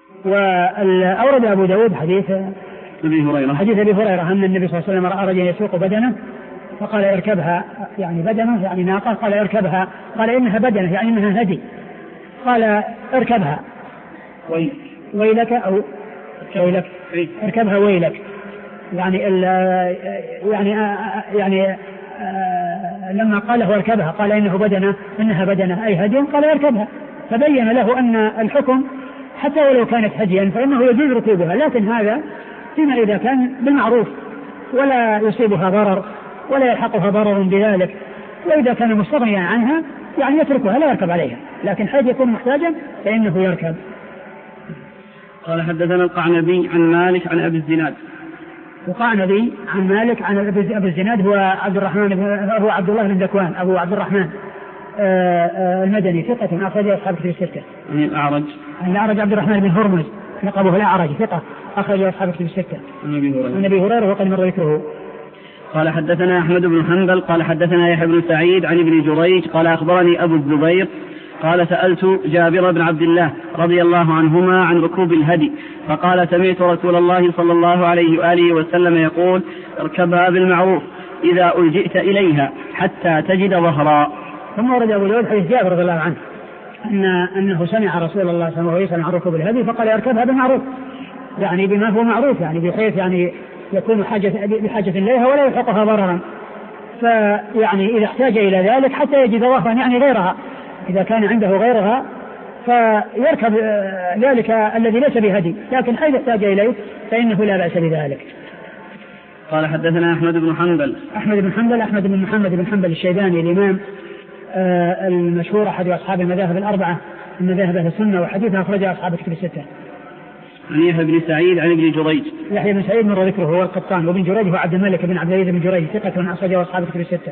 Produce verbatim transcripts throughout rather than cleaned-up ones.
وأورد أبو داود حديث أبي هريرة حديث أبي هريرة أن النبي صلى الله عليه وسلم رأى رجلا يسوق بدنه فقال اركبها، يعني بدنه يعني ناقة، قال اركبها، قال إنها بدنه يعني إنها هدي، قال اركبها ويلك أو ويلك اركبها ويلك، يعني يعني يعني لما قال له اركبها قال إنه بدنه إنها بدنه أي هدي، قال اركبها، فبين له أن الحكم حتى ولو كانت هديا فإنه يجوز ركوبها، لكن هذا فيما إذا كان بالمعروف ولا يصيبها ضرر ولا يلحقها ضرر بذلك، وإذا كان مستغنيا عنها يعني يتركها لا يركب عليها، لكن حيث يكون محتاجا فإنه يركب. قال حدثنا القعنبي عن مالك عن أبي الزناد. القعنبي عن مالك عن أبي الزناد هو عبد الرحمن هو عبد الله بن ذكوان أبو عبد الرحمن المدني ثقة أخرج أصحاب كتب الستة. عن الأعرج عن الأعرج عبد الرحمن بن هرمز لقبه الأعرج ثقة أخرج أصحاب كتب الستة. عن أبي هريرة وقد مر ذكره. قال حدثنا أحمد بن حنبل قال حدثنا يحيى بن سعيد عن ابن جريج قال أخبرني أبو الزبير قال سألت جابر بن عبد الله رضي الله عنهما عن ركوب الهدي فقال سمعت رسول الله صلى الله عليه وآله وسلم يقول اركبها بالمعروف إذا ألجئت إليها حتى تجد ظهرا. ثم ورد أبو داود حديث جابر رضي الله عنه أن أنه سمع رسول الله صلى الله عليه وسلم عن ركوب الهدي فقال اركبها بالمعروف، يعني بما هو معروف، يعني بحيث يعني يكون حاجة بحاجة إليها ولا يلحقها ضررا، فيعني إذا احتاج إلى ذلك حتى يجد ظهرا يعني غيرها، إذا كان عنده غيرها فيركب ذلك الذي ليس بهدي، لكن حيث احتاج إليه فإنه لا بأس بذلك. قال حدثنا أحمد بن حنبل أحمد بن حنبل أحمد بن محمد بن حنبل الشيباني الإمام المشهور أحد أصحاب المذاهب الأربعة من مذاهب أهل السنة، وحديثه أخرجه أصحاب كتب الستة. عن يحيى بن سعيد عن ابن جريج يحيى بن سعيد مر ذكره هو القطان، وابن جريج هو عبد الملك بن عبد العزيز بن جريج ثقة أخرجه أصحاب كتب الستة.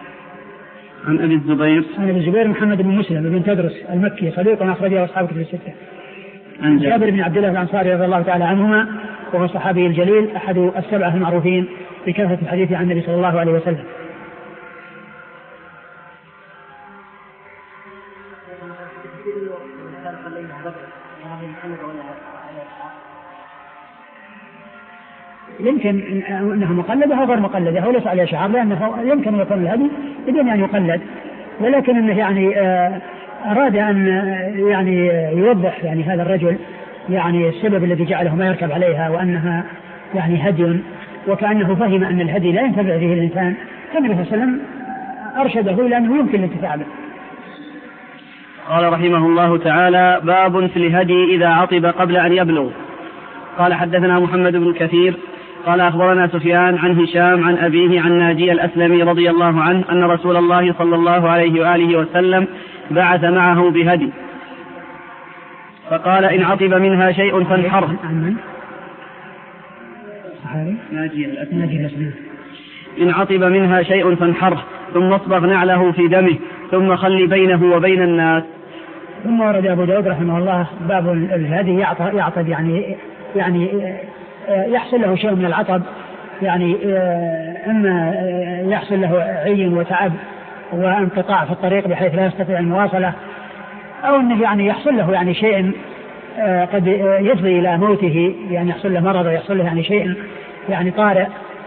عن أبي الزبير عن أبي الزبير محمد بن مسلم بن تدرس المكي صديق أخرجه أصحاب كتب الستة. عن جابر بن عبد الله الأنصاري رضي الله تعالى عنهما وهو الصحابي الجليل أحد السبعة المعروفين بكثرة الحديث عن النبي صلى الله عليه وسلم. يمكن أنها مقلدة أو غير مقلدة أو ليس عليها شعار، لأنه يمكن أن يكون الهدي بدون أن يقلد، ولكن أنه يعني أراد أن يعني يوضح يعني هذا الرجل يعني السبب الذي جعله ما يركب عليها وأنها يعني هدي، وكأنه فهم أن الهدي لا ينتفع به الإنسان، فالنبي صلى الله عليه وسلم أرشده إلى أنه يمكن الانتفاع به. قال رحمه الله تعالى باب في الهدي إذا عطب قبل أن يبلغ. قال حدثنا محمد بن كثير قال أخبرنا سفيان عن هشام عن أبيه عن ناجي الأسلمي رضي الله عنه أن رسول الله صلى الله عليه وآله وسلم بعث معه بهدي فقال إن عطب منها شيء فانحره. ناجي الأسلمي إن عطب منها شيء فانحره ثم اصبغ نعله في دمه ثم خل بينه وبين الناس. ثم ورد أبو داود رحمه الله باب الهدي يعطب يعني يعني يحصل له شيء من العطب، يعني إما يحصل له عي وتعب وانقطاع في الطريق بحيث لا يستطيع المواصلة، أو أنه يعني يحصل له يعني شيء قد يفضي إلى موته، يعني يحصل له مرض ويحصل له يعني شيء يعني طارئ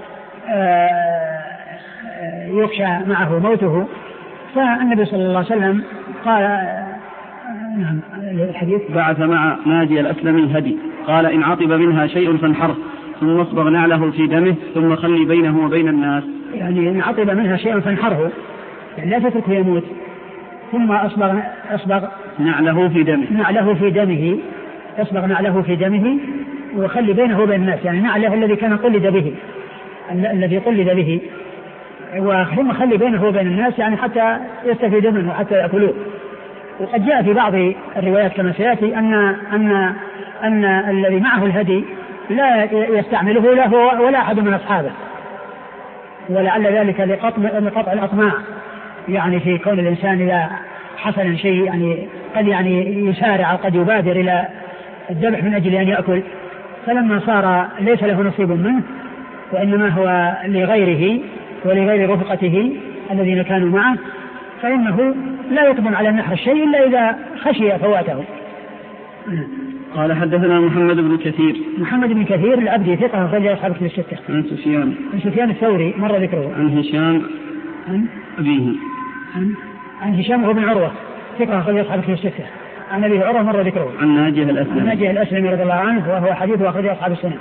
يخشى معه موته. فالنبي صلى الله عليه وسلم قال نعم الحديث بعث مع ناجي الأسلمي الهدي قال إن عطب منها شيء فانحره ثم اصبغ نعله في دمه ثم خلي بينه وبين الناس. يعني إن عطب منها شيء فانحره يعني لا تتركه يموت، ثم أصبغ, أصبغ نعله في دمه نعله في دمه أصبغ نعله في دمه وخلي بينه وبين الناس، يعني نعله الذي كان قلد به الذي قلد به ثم خلي بينه وبين الناس يعني حتى يستفيد منه وحتى يأكلوه. وقد جاء في بعض الروايات كما سيأتي أن, أن, أن الذي معه الهدي لا يستعمله له ولا أحد من أصحابه، ولعل ذلك لقطع الأطماع، يعني في كون الإنسان إذا حصل شيء يعني قد يعني يسارع قد يبادر إلى الذبح من أجل أن يأكل، فلما صار ليس له نصيب منه وإنما هو لغيره ولغير رفقته الذين كانوا معه، فإنه لا يقدم على النحر الشيء إلا إذا خشي فواته. قال حدثنا محمد بن كثير. محمد بن كثير العبدي ثقة أخرج أصحاب الكتب الستة. عن سفيان. عن سفيان الثوري مر ذكره. عن هشام. عن أبيه. عن, عن هشام هو بن عروة ثقة أخرج أصحاب الكتب الستة. عن أبي عروة مر ذكره. عن ناجيه الأسلمي. عن ناجيه الأسلمي رضي الله عنه وهو حديث أخرج أصحاب السنة.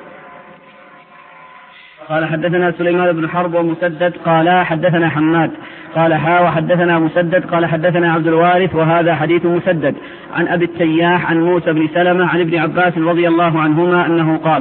قال حدثنا سليمان بن حرب ومسدد قال حدثنا حماد قال حا وحدثنا مسدد قال حدثنا عبد الوارث وهذا حديث مسدد عن أبي التياح عن موسى بن سلمة عن ابن عباس رضي الله عنهما أنه قال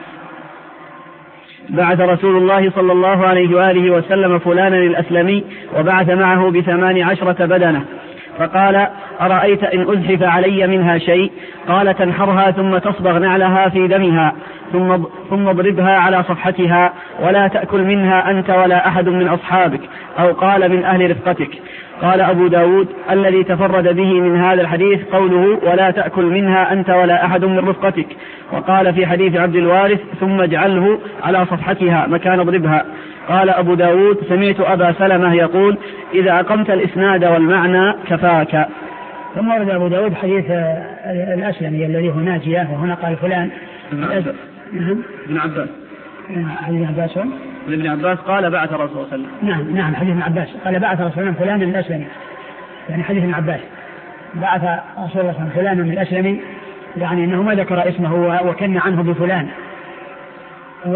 بعث رسول الله صلى الله عليه وآله وسلم فلانا الأسلمي وبعث معه بثمان عشرة بدنة فقال أرأيت إن أزحف علي منها شيء؟ قال تنحرها ثم تصبغ نعلها في دمها ثم ثم اضربها على صفحتها ولا تأكل منها أنت ولا أحد من أصحابك أو قال من أهل رفقتك. قال أبو داود الذي تفرد به من هذا الحديث قوله ولا تأكل منها أنت ولا أحد من رفقتك. وقال في حديث عبد الوارث ثم اجعله على صفحتها مكان اضربها. قال أبو داود سمعت أبا سلمة يقول إذا أقمت الإسناد والمعنى كفاك. ثم ورد أبو داود حديث الأسلمي الذي هو ناجية وهنا قال فلان ابن عباس. ابن عباس ابن عباس قال بعث رسول الله صلى الله عليه وسلم. نعم نعم حديث ابن عباس قال بعث رسول الله فلان الأسلمي يعني حديث ابن عباس بعث رسول الله فلان من الأسلمي يعني أنه ما ذكر اسمه وكن عنه بفلان. و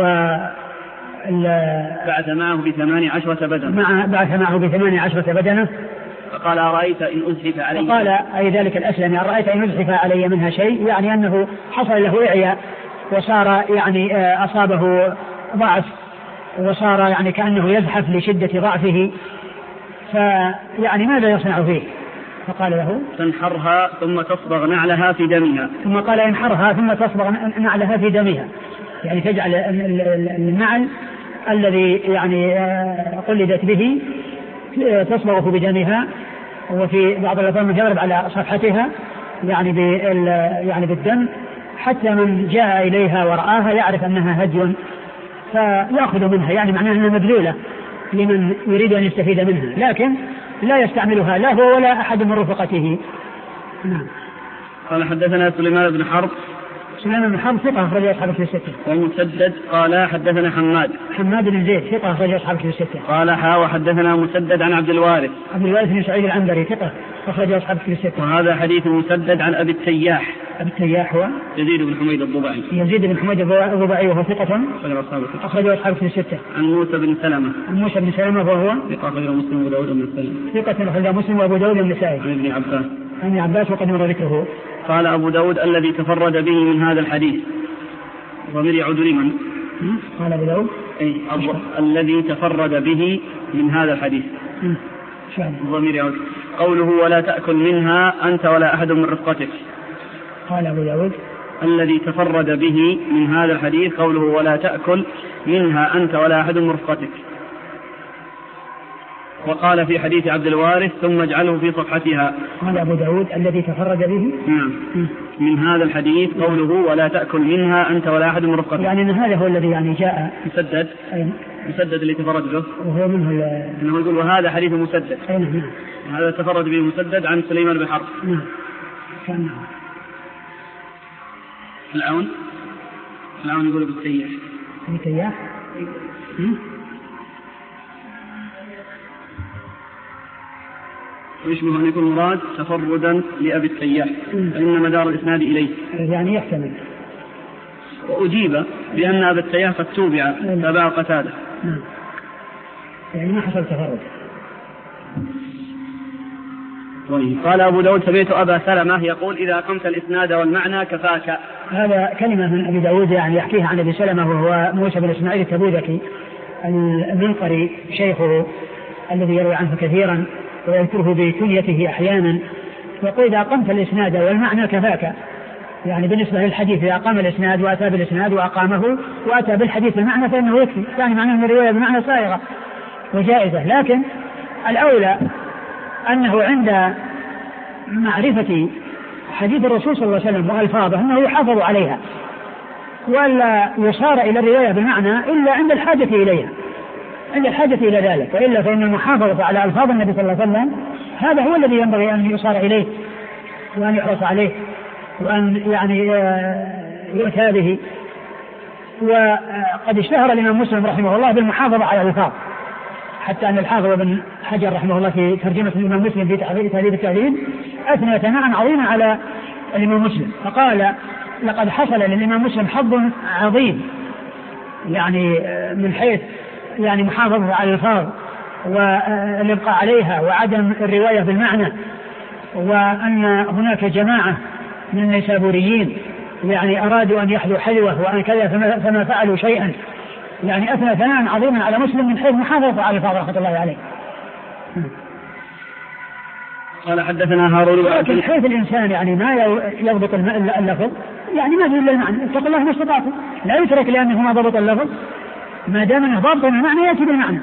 بعث معه بثمان عشرة بدنة مع بعث معه بثمان عشرة بدنة. فقال أرأيت إن أزحف علي قال أي ذلك الأسلمي أرأيت إن أزحف علي منها شيء يعني أنه حصل له إعياء وصار يعني أصابه ضعف وصار يعني كأنه يزحف لشدة ضعفه فيعني ماذا يصنع فيه؟ فقال له تنحرها ثم تصبغ نعلها في دمها. ثم قال انحرها ثم تصبغ نعلها في دمها يعني تجعل النعل الذي يعني قلدت به تصبغه بدمها وفي بعض الأحيان يضرب على صفحتها يعني بال يعني بالدم حتى من جاء إليها ورآها يعرف أنها هدي فيأخذ منها يعني معناها أنها مبذولة لمن يريد أن يستفيد منها لكن لا يستعملها لا هو ولا أحد من رفقته. نعم. قال حدثنا سليمان بن حرب. سليمان بن حرب ثقة أخرج أصحاب الكتب الستة. ومسدد قال حدثنا حماد. حماد بن زيد ثقة أخرج أصحاب الكتب الستة. قال حا وحدثنا مسدد عن عبد الوارث. عبد الوارث بن سعيد العنبري ثقة أخرج أصحاب الكتب الستة. وهذا حديث مسدد عن أبي التياح. أبي التياح هو يزيد بن حميد الضبعي. يزيد بن حميد الضبعي وهو ثقة أخرج أصحاب الكتب الستة. عن موسى بن سلمة. عن موسى بن سلمة وهو ثقة أخرج مسلم وأبو داود والنسائي. ثقة أخرج مسلم وأبو داود والنسائي. عن ابن عباس. عن ابن عباس وقد مر ذكره. قال أبو داود الذي تفرد به من هذا الحديث ضمير يعود لمن؟ قال أبو داود أي الذي تفرد به من هذا الحديث ضمير يعود قوله ولا تأكل منها أنت ولا أحد من رفقتك. قال أبو داود الذي تفرد به من هذا الحديث قوله ولا تأكل منها أنت ولا أحد من رفقتك. وقال في حديث عبد الوارث ثم اجعله في صفحتها. قال أبو داود الذي تفرد به نعم من هذا الحديث قوله ولا تأكل منها أنت ولا أحد من رفقتك يعني أن هذا هو الذي يعني جاء مسدد أين؟ مسدد اللي تفرد به وهو منه أنه يقول وهذا حديث مسدد نعم هذا تفرد به مسدد عن سليمان بن حرب. نعم كان العون العون يقول بالتياح بالتياح ويشبه أن يكون مراد تفردا لأبي التياح فإن مدار الإسناد إليه يعني يحتمل. وأجيب بأن أبا التياح قد توبع تبع قتادة نعم يعني ما حصل تفرد. قال أبو داود سمعت أبا سلمة يقول إذا قمت الإسناد والمعنى كفاك. هذا كلمة من أبي داود يعني يحكيها عن أبي سلمة وهو موسى بن إسماعيل التبوذكي المنقري شيخه الذي يروي عنه كثيرا ويذكره بكنيته أحيانا. يقول إذا قمت الإسناد والمعنى كفاك يعني بالنسبة للحديث إذا أقام الإسناد وأتى بالإسناد وأقامه وأتى بالحديث بالمعنى فإنه يكفي يعني معناه أن الرواية بالمعنى صائغة وجائزة. لكن الأولى أنه عند معرفة حديث الرسول صلى الله عليه وسلم وألفاظه أنه يحافظ عليها ولا يصار إلى الرواية بالمعنى إلا عند الحاجة إليها عند الحاجة إلى ذلك وإلا فإن المحافظة على ألفاظ النبي صلى الله عليه وسلم هذا هو الذي ينبغي أن يصار إليه وأن يحرص عليه وأن يعني يؤتى به. وقد اشتهر الإمام مسلم رحمه الله بالمحافظة على الألفاظ، حتى أن الحافظ بن حجر رحمه الله في ترجمة الإمام مسلم في تهذيب التهذيب أثنى ثناء عظيما على الإمام مسلم، فقال لقد حصل للإمام مسلم حظ عظيم يعني من حيث يعني محافظة على الألفاظ والإبقاء عليها وعدم الرواية بالمعنى، وأن هناك جماعة من النيسابوريين يعني أرادوا أن يحذوا حذوه وأن كذا فما, فما فعلوا شيئا، يعني أثنى ثناء عظيما على مسلم من حيث محافظة على الألفاظ رحمة الله عليه. قال حدثنا هارون. لكن حيث الإنسان يعني ما يضبط اللفظ يعني ما في إلا المعنى، اتقوا الله ما استطعتم، لا يترك لأنه ما ضبط اللفظ، ما دام أنه ضبط المعنى يأتي بالمعنى.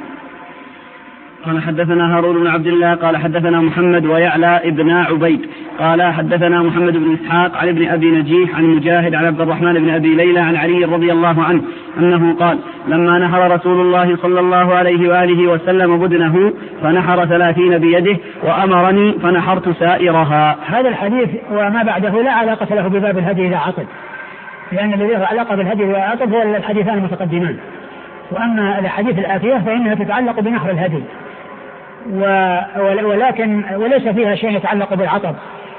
قال حدثنا هارون بن عبد الله قال حدثنا محمد ويعلى ابن عبيد قال حدثنا محمد بن إسحاق عن ابن أبي نجيح عن مجاهد عن عبد الرحمن بن أبي ليلى عن علي رضي الله عنه أنه قال لما نحر رسول الله صلى الله عليه وآله وسلم بدنه فنحر ثلاثين بيده وأمرني فنحرت سائرها. هذا الحديث وما بعده لا علاقة له بباب الهدي إذا عقد، لأن الذي له علاقة بالهدي إذا عقد هو الحديثان المتقدمان، وأما الحديث الآتية فإنها تتعلق بنحر الهدي، ولكن وليس فيها شيء يتعلق بالعطب.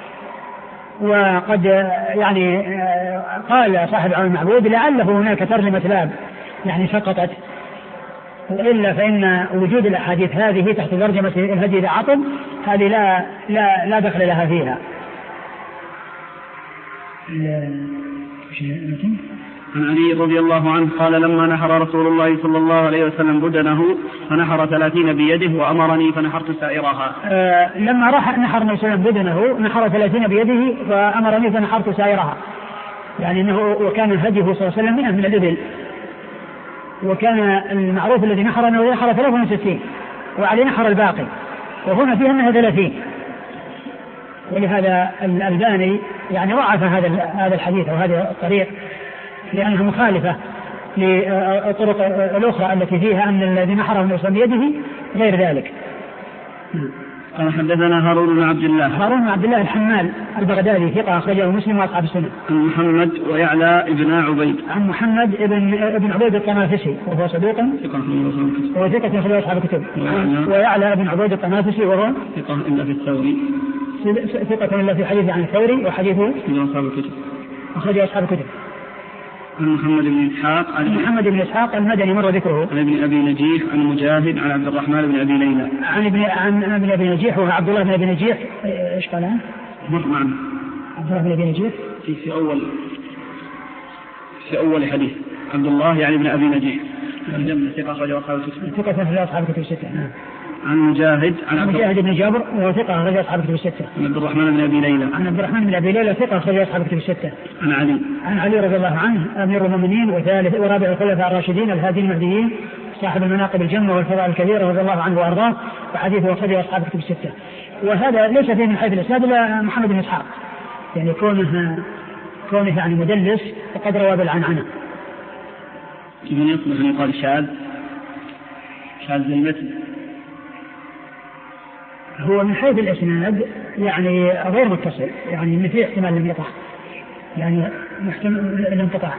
وقد يعني قال صاحب عون المعبود لعله هناك ترجمة باب يعني سقطت، وإلا فإن وجود الأحاديث هذه تحت ترجمة الهدي إذا عطب هذه لا لا لا دخل لها فيها. عن علي رضي الله عنه قال لما نحر رسول الله صلى الله عليه وسلم بدنه فنحر ثلاثين بيده وأمرني فنحرت سائرها. آه لما راح نحر النبي صلى الله عليه وسلم بدنه نحر ثلاثين بيده فأمرني فنحرت سائرها، يعني أنه وكان هديه صلى الله عليه وسلم مئة من الإبل، وكان المعروف الذي نحر أنه نحر ثلاثة وستين وعليه نحر الباقي، وهنا فيها أنها ثلاثين. ولهذا الألباني يعني ضعف هذا هذا الحديث وهذا الطريق لأنها مخالفة للطرق الأخرى التي فيها أن الذي نحره النبي بيده غير ذلك. قال حدثنا هارون بن عبد الله. هارون بن عبد الله الحمال البغدادي ثقة أخرجه مسلم وأصحاب السنة. عن محمد ويعلى ابن عبيد. عن محمد ابن ابن عبيد الطنافسي وهو صدوق وهو ثقة أخرجه أصحاب الكتب. ويعلى ابن عبيد الطنافسي وهو ثقة إلا في الثوري. ثقة إلا في حديث عن الثوري وحديثه أصحاب الكتب. أخرجه أصحاب الكتب. عن محمد بن إسحاق عن محمد بن إسحاق المدني مر ذكره. عن ابن أبي نجيح عن مجاهد عن عبد الرحمن بن أبي ليلى. عن ابن عن ابن أبي نجيح وهو عبد الله بن أبي نجيح. إيش قال عنه؟ مر معنا. عبد الله بن أبي نجيح. في في أول في أول حديث عبد الله يعني ابن أبي نجيح. الجمع ثقة أخرج أصحاب الكتب. ثقة أخرج أصحاب الكتب الستة. عن مجاهد عن مجاهد بن جابر وهو ثقة أخرج أصحاب الكتب الستة. عن عبد الرحمن بن أبي ليلى. عن عبد الرحمن بن أبي ليلى ثقة أخرج أصحاب الكتب الستة. عن علي. عن علي رضي الله عنه أمير المؤمنين وثالث ورابع الخلفاء الراشدين الهادي المهديين صاحب المناقب الجمة والفضائل الكبيرة رضي الله عنه وأرضاه، وحديثه أخرج أصحاب الكتب الستة. وهذا ليس فيه من حيث الإسناد إلا محمد بن إسحاق، يعني كونه كونه يعني مدلس وقد روى بالعنعنة. من يصلح أن يقال شاذ شاذ المتن؟ هو من حيث الإسناد يعني غير متصل، يعني من فيه احتمال الانقطاع، يعني محتمل الانقطاع.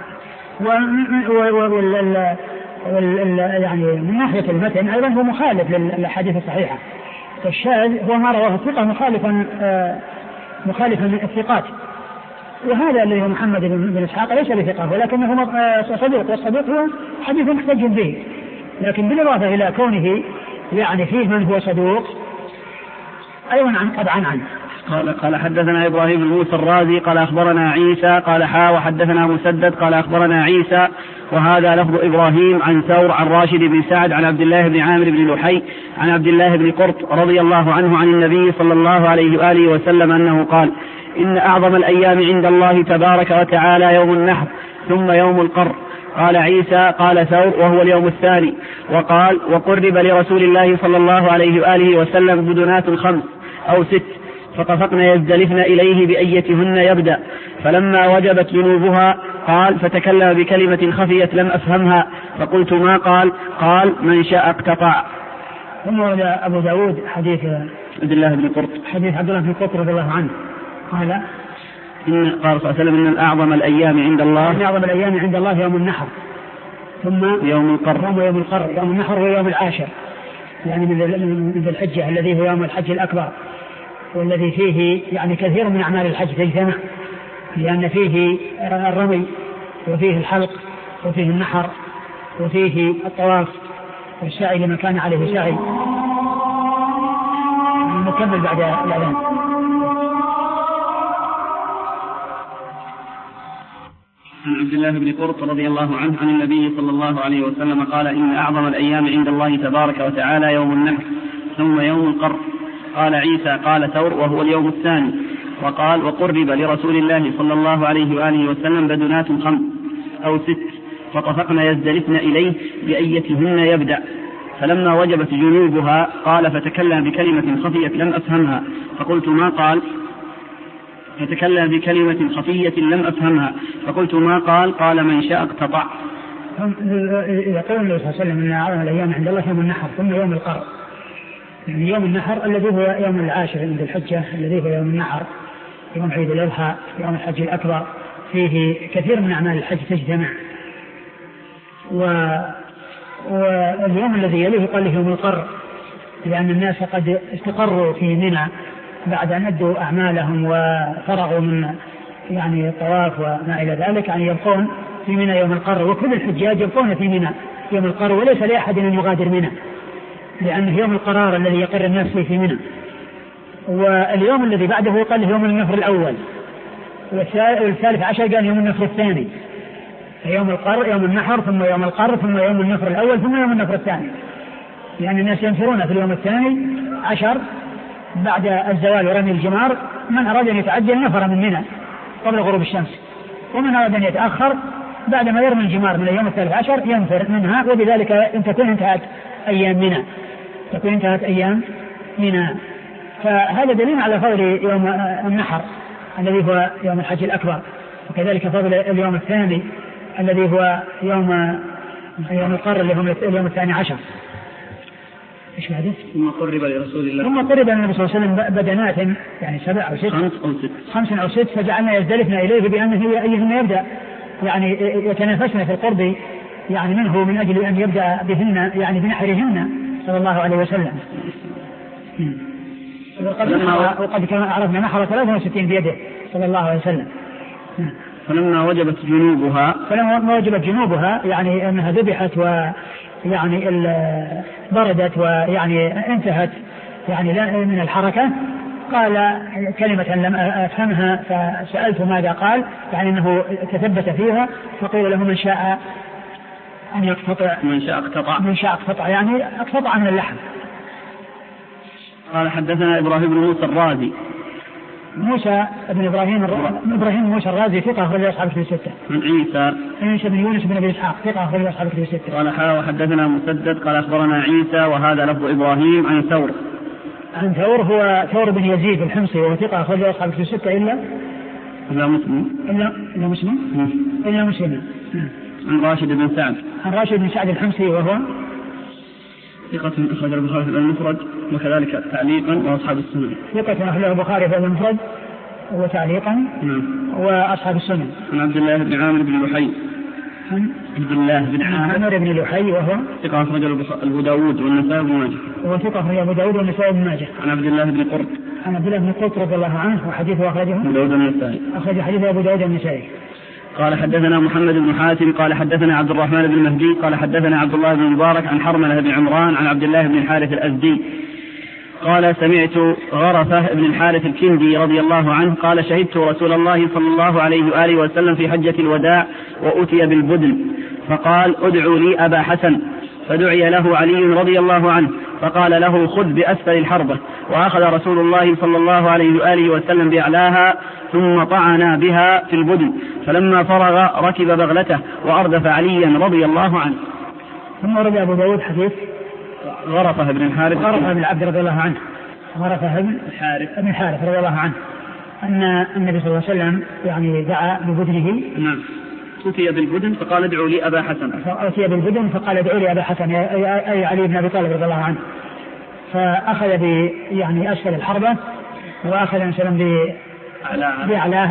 وال يعني من ناحية المتن أيضا هو مخالف للأحاديث الصحيحة. الشاذ هو ما رواه الثقة مخالفا مخالفا الثقات، وهذا الذي هو محمد بن إسحاق ليس بثقة ولكنه صدوق، والصدوق هو حديث محتج به، لكن بالإضافة إلى كونه يعني فيه من هو صدوق أيضا عن قد عن عنه. قال قال حدثنا إبراهيم بن موسى الرازي قال أخبرنا عيسى قال حا وحدثنا مسدد قال أخبرنا عيسى وهذا لفظ إبراهيم عن ثور عن راشد بن سعد عن عبد الله بن عامر بن لحي عن عبد الله بن قرط رضي الله عنه عن النبي صلى الله عليه وآله وسلم أنه قال إن أعظم الأيام عند الله تبارك وتعالى يوم النحر ثم يوم القر. قال عيسى قال ثور وهو اليوم الثاني. وقال وقرب لرسول الله صلى الله عليه وآله وسلم بدنات خمس أو ست فطفقن يزدلفن إليه بأيتهن يبدأ، فلما وجبت جنوبها قال فتكلم بكلمة خفيت لم أفهمها فقلت ما قال؟ قال من شاء اقتطع. ثم ورد أبو داود حديث عبد الله بن قرط حديث عبد الله بن قرط رضي الله عنه قال إن قال صلى الله عليه وسلم إن أعظم الأيام عند الله إن أعظم الأيام عند الله يوم النحر ثم يوم القر يوم يوم القر. يوم النحر هو يوم العاشر يعني من ذي الحجة الذي هو يوم الحج الأكبر، والذي فيه يعني كثير من أعمال الحج تجتمع، لأن فيه الرمي وفيه الحلق وفيه النحر وفيه الطواف والسعي لمن كان عليه سعي. نكمل بعد الأذان. عن عبد الله بن قرط رضي الله عنه عن النبي صلى الله عليه وسلم قال إن أعظم الأيام عند الله تبارك وتعالى يوم النحر ثم يوم القر. قال عيسى قال ثور وهو اليوم الثاني. وقال وقرب لرسول الله صلى الله عليه وآله وسلم بدنات خمس أو ست فطفقن يزدلفن إليه بأيتهن يبدأ، فلما وجبت جنوبها قال فتكلم بكلمة خفية لم أفهمها فقلت ما قال فتكلم بكلمة خفية لم أفهمها فقلت ما قال قال من شاء اقتطع. يقول النبي صلى الله عليه وسلم أن أعظم الأيام عند الله يوم النحر ثم يوم القر. يعني يوم النحر الذي هو يوم العاشر عند الحجة الذي هو يوم النحر يوم عيد الأضحى يوم الحج الأكبر، فيه كثير من أعمال الحج تجتمع. و... واليوم الذي يليه قال له يوم القر، لأن الناس قد استقروا في منى بعد أن أدوا أعمالهم وفرغوا من يعني الطواف وما إلى ذلك، يعني يبقون في منى يوم القر، وكل الحجاج يبقون في منى يوم القر، وليس لأحد أن يغادر منى لأنه يوم القرار الذي يقر الناس فيه في منى. واليوم الذي بعده قال يوم النفر الأول، والثالث عشر قال يوم النفر الثاني. يوم القر يوم النحر ثم يوم القر ثم يوم النفر الأول ثم يوم النفر الثاني، يعني الناس ينفرون في اليوم الثاني عشر بعد الزوال ورمي الجمار. من أراد أن يتعجل نفر من منى قبل غروب الشمس، ومن أراد أن يتأخر بعد ما يرمي الجمار من اليوم الثالث عشر ينفر منها، وبذلك إن تكون انتهت أيام منى تكون انتهت أيام منى. فهذا دليل على فضل يوم النحر الذي هو يوم الحج الأكبر، وكذلك فضل اليوم الثاني الذي هو يوم يوم القر اللي هو اليوم الثاني عشر. ايش بعده؟ ثم قرب لرسول الله ثم قرب النبي صلى الله عليه وسلم بدنات يعني سبع او ست خمس او ست خمس او ست فجعلنا يزدلفن اليه بانه ايهن يبدا يعني يتنافسن في القرب يعني منه من اجل ان يبدا بهن يعني بنحرهن صلى الله عليه وسلم. وقد كان عرفنا نحر ثلاثة وستين بيده صلى الله عليه وسلم. فلما وجبت جنوبها فلما وجبت جنوبها يعني انها ذبحت ويعني بردت ويعني انتهت يعني من الحركة، قال كلمة لم أفهمها فسألت ماذا قال، يعني أنه تثبت فيها، فقيل له من شاء أن يقتطع من شاء اقتطع من شاء اقتطع يعني اقتطع من اللحم. قال حدثنا إبراهيم بن موسى الرازي موسى بن إبراهيم إبراهيم موسى الرازي ثقة أخرج أصحاب الكتب الستة. عن عيسى عيسى بن يونس بن أبي إسحاق ثقة أخرج أصحاب الكتب الستة. قال حا وحدثنا مسدد قال أخبرنا عيسى وهذا لفظ إبراهيم عن ثور عن ثور هو ثور بن يزيد الحمصي وهو ثقة أخرج أصحاب الكتب الستة إلا إلا مسلم إلا إلا مسلم إلا مسلم. عن راشد بن سعد عن راشد بن سعد الحمصي وهو ثقة أخرج البخاري في المفرد وكذلك تعليقا وأصحاب السنن. ثقة أخرج البخاري في المفرد وتعليقا وأصحاب السنن. عن عبد الله بن عامر بن لحي عبد الله بن عامر بن لحي وهو ثقة أخرج أبو داود والنسائي بن ماجه وهو ثقة أخرج أبو داود والنسائي بن ماجه. عن عبد الله بن قرط عن عبد الله بن قرط رضي الله عنه وحديثه أخرجه أبو داود والنسائي أخرج حديثه أبو داود والنسائي. قال حدثنا محمد بن حاتم قال حدثنا عبد الرحمن بن مهدي قال حدثنا عبد الله بن مبارك عن حرملة بن عمران عن عبد الله بن الحارث الأزدي قال سمعت غرفة بن الحارث الكندي رضي الله عنه قال شهدت رسول الله صلى الله عليه وآله وسلم في حجة الوداع وأتي بالبدن فقال ادعوا لي أبا حسن، فدعي له علي رضي الله عنه فقال له خذ بأسفل الحربة، وأخذ رسول الله صلى الله عليه وآله وسلم بأعلاها ثم طعنا بها في البدن، فلما فرغ ركب بغلته وأردف عليا رضي الله عنه. ثم رد أبو داود حديث غرفة بن الحارث غرفة بن العبد رضي الله عنه غرفة بن الحارث بن الحارث رضي الله عنه أن النبي صلى الله عليه وسلم يعني دعا ببدنه. نعم. أتي بالبدن فقال ادعوا لي أبا حسن أتي بالبدن فقال ادعوا لي أبا حسن أي علي بن أبي طالب رضي الله عنه، فأخذ ب يعني أسفل الحربة وأخذ سلم بأعلاها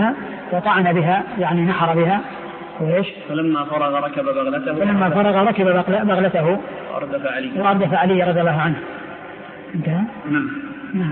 وطعن بها يعني نحر بها. وإيش؟ فلما فرغ ركب بغلته فلما فرغ ركب بغلته وأردف علي وأردف علي رضي الله عنه. انتهى؟ نعم. نعم.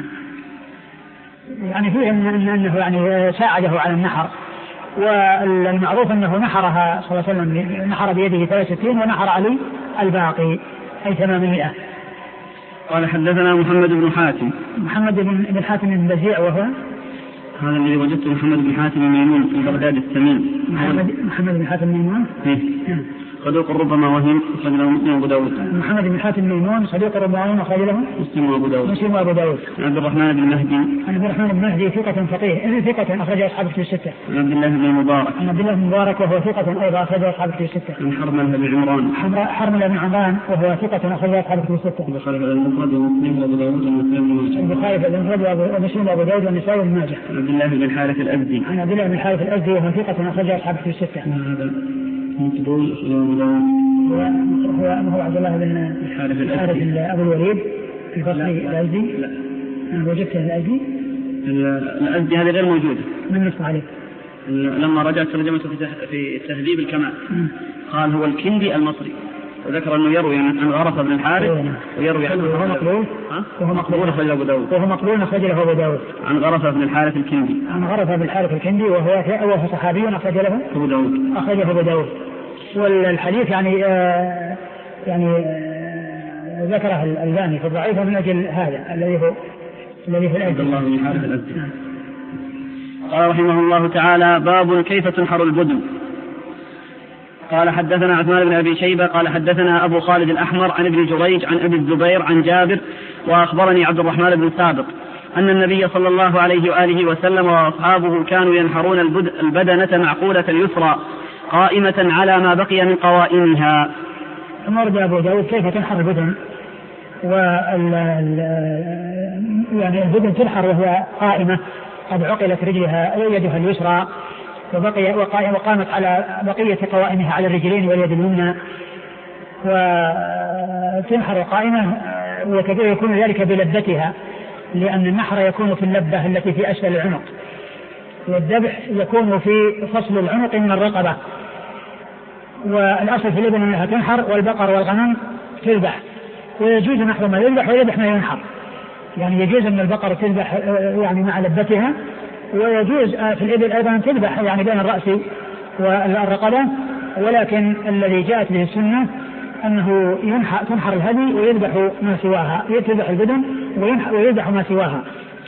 يعني فيه أنه يعني ساعده على النحر، والمعروف أنه نحرها صلى الله عليه وسلم نحر بيده ثلاث وستين ونحر علي الباقي أي ثمانمائة. قال حدثنا محمد بن حاتم محمد بن حاتم بن بزيع وهو هذا الذي وجدته محمد بن حاتم ميمون في بغداد التميم. محمد محمد بن حاتم ميمون صدوق ربما وهم أخرج له مسلم وأبو داود. محمد بن حاتم ميمون صدوق ربما وهم أخرج له مسلم وأبو داود. مسلم وأبو داود. عبد الرحمن بن مهدي عبد الرحمن بن مهدي ثقة فقيه ثقة أخرج أصحاب كتب الستة. عبد الله بن المبارك عبد الله بن المبارك وهو ثقة أيضا أخرج أصحاب كتب الستة. عن حرملة بن عمران حرملة بن عمران وهو ثقة أخرج أصحاب كتب الستة. البخاري المفرد ومسلم وأبو داود والنسائي البخاري المفرد ومسلم وأبو داود والنسائي وابن ماجه. عبد الله بن الحارث الأزدي عن عبد الله بن الحارث الأزدي وهو ثقة أخرج أصحاب كتب الستة. هذا مقبول أبو داود. هو هو عبد الله بن الحارث الأزدي أبو الوليد البصري الأزدي. لا أنا وجدته الأزدي. الأزدي هذا غير موجود. من نص عليه. لما رجعت ترجمته في تهذيب الكمال قال هو الكندي المصري، وذكر أنه يروي عن غرفة بن الحارث ويروي عنه وهو مقبول وهو مقبول أخرج أبو داود وهو مقبول أخرج له أبو داود عن غرفة بن الحارث الكندي عن غرفة بن الحارث الكندي وهو وهو صحابي أخرج له أبو داود أخرجه أبو داود. والحديث يعني آه يعني آه ذكره الألباني في الضعيف من أجل هذا الذي هو الذي في عبد الله بن الحارث الأزدي. قال رحمه الله تعالى: باب كيف تنحر البدن. قال حدثنا عثمان بن أبي شيبة قال حدثنا أبو خالد الأحمر عن ابن جريج عن أبي الزبير عن جابر وأخبرني عبد الرحمن بن سابق أن النبي صلى الله عليه وآله وسلم وأصحابه كانوا ينحرون البدنة معقولة اليسرى قائمة على ما بقي من قوائمها. ورد أبو داود كيف تنحر البدن، وال يعني البدن تنحر وهي قائمة قد عقلت رجلها يدها اليسرى وبقي وقامت على بقية قوائمها على الرجلين واليد اليمنى، وتنحر قائمة ويكون ذلك بلبتها، لأن النحر يكون في اللبة التي في أسفل العنق، والذبح يكون في فصل العنق من الرقبة. والأصل في الإبل أنها تنحر، والبقر والغنم تذبح، ويجوز نحر ما يذبح ويذبح ما ينحر، يعني يجوز أن البقر تذبح يعني مع لبتها، ويجوز في الإبل أيضا تذبح يعني بين الرأس والرقبة، ولكن الذي جاءت به السنة أنه ينحر تنحر الهدي ويذبح ما سواها، يذبح البدن ويذبح ما سواها.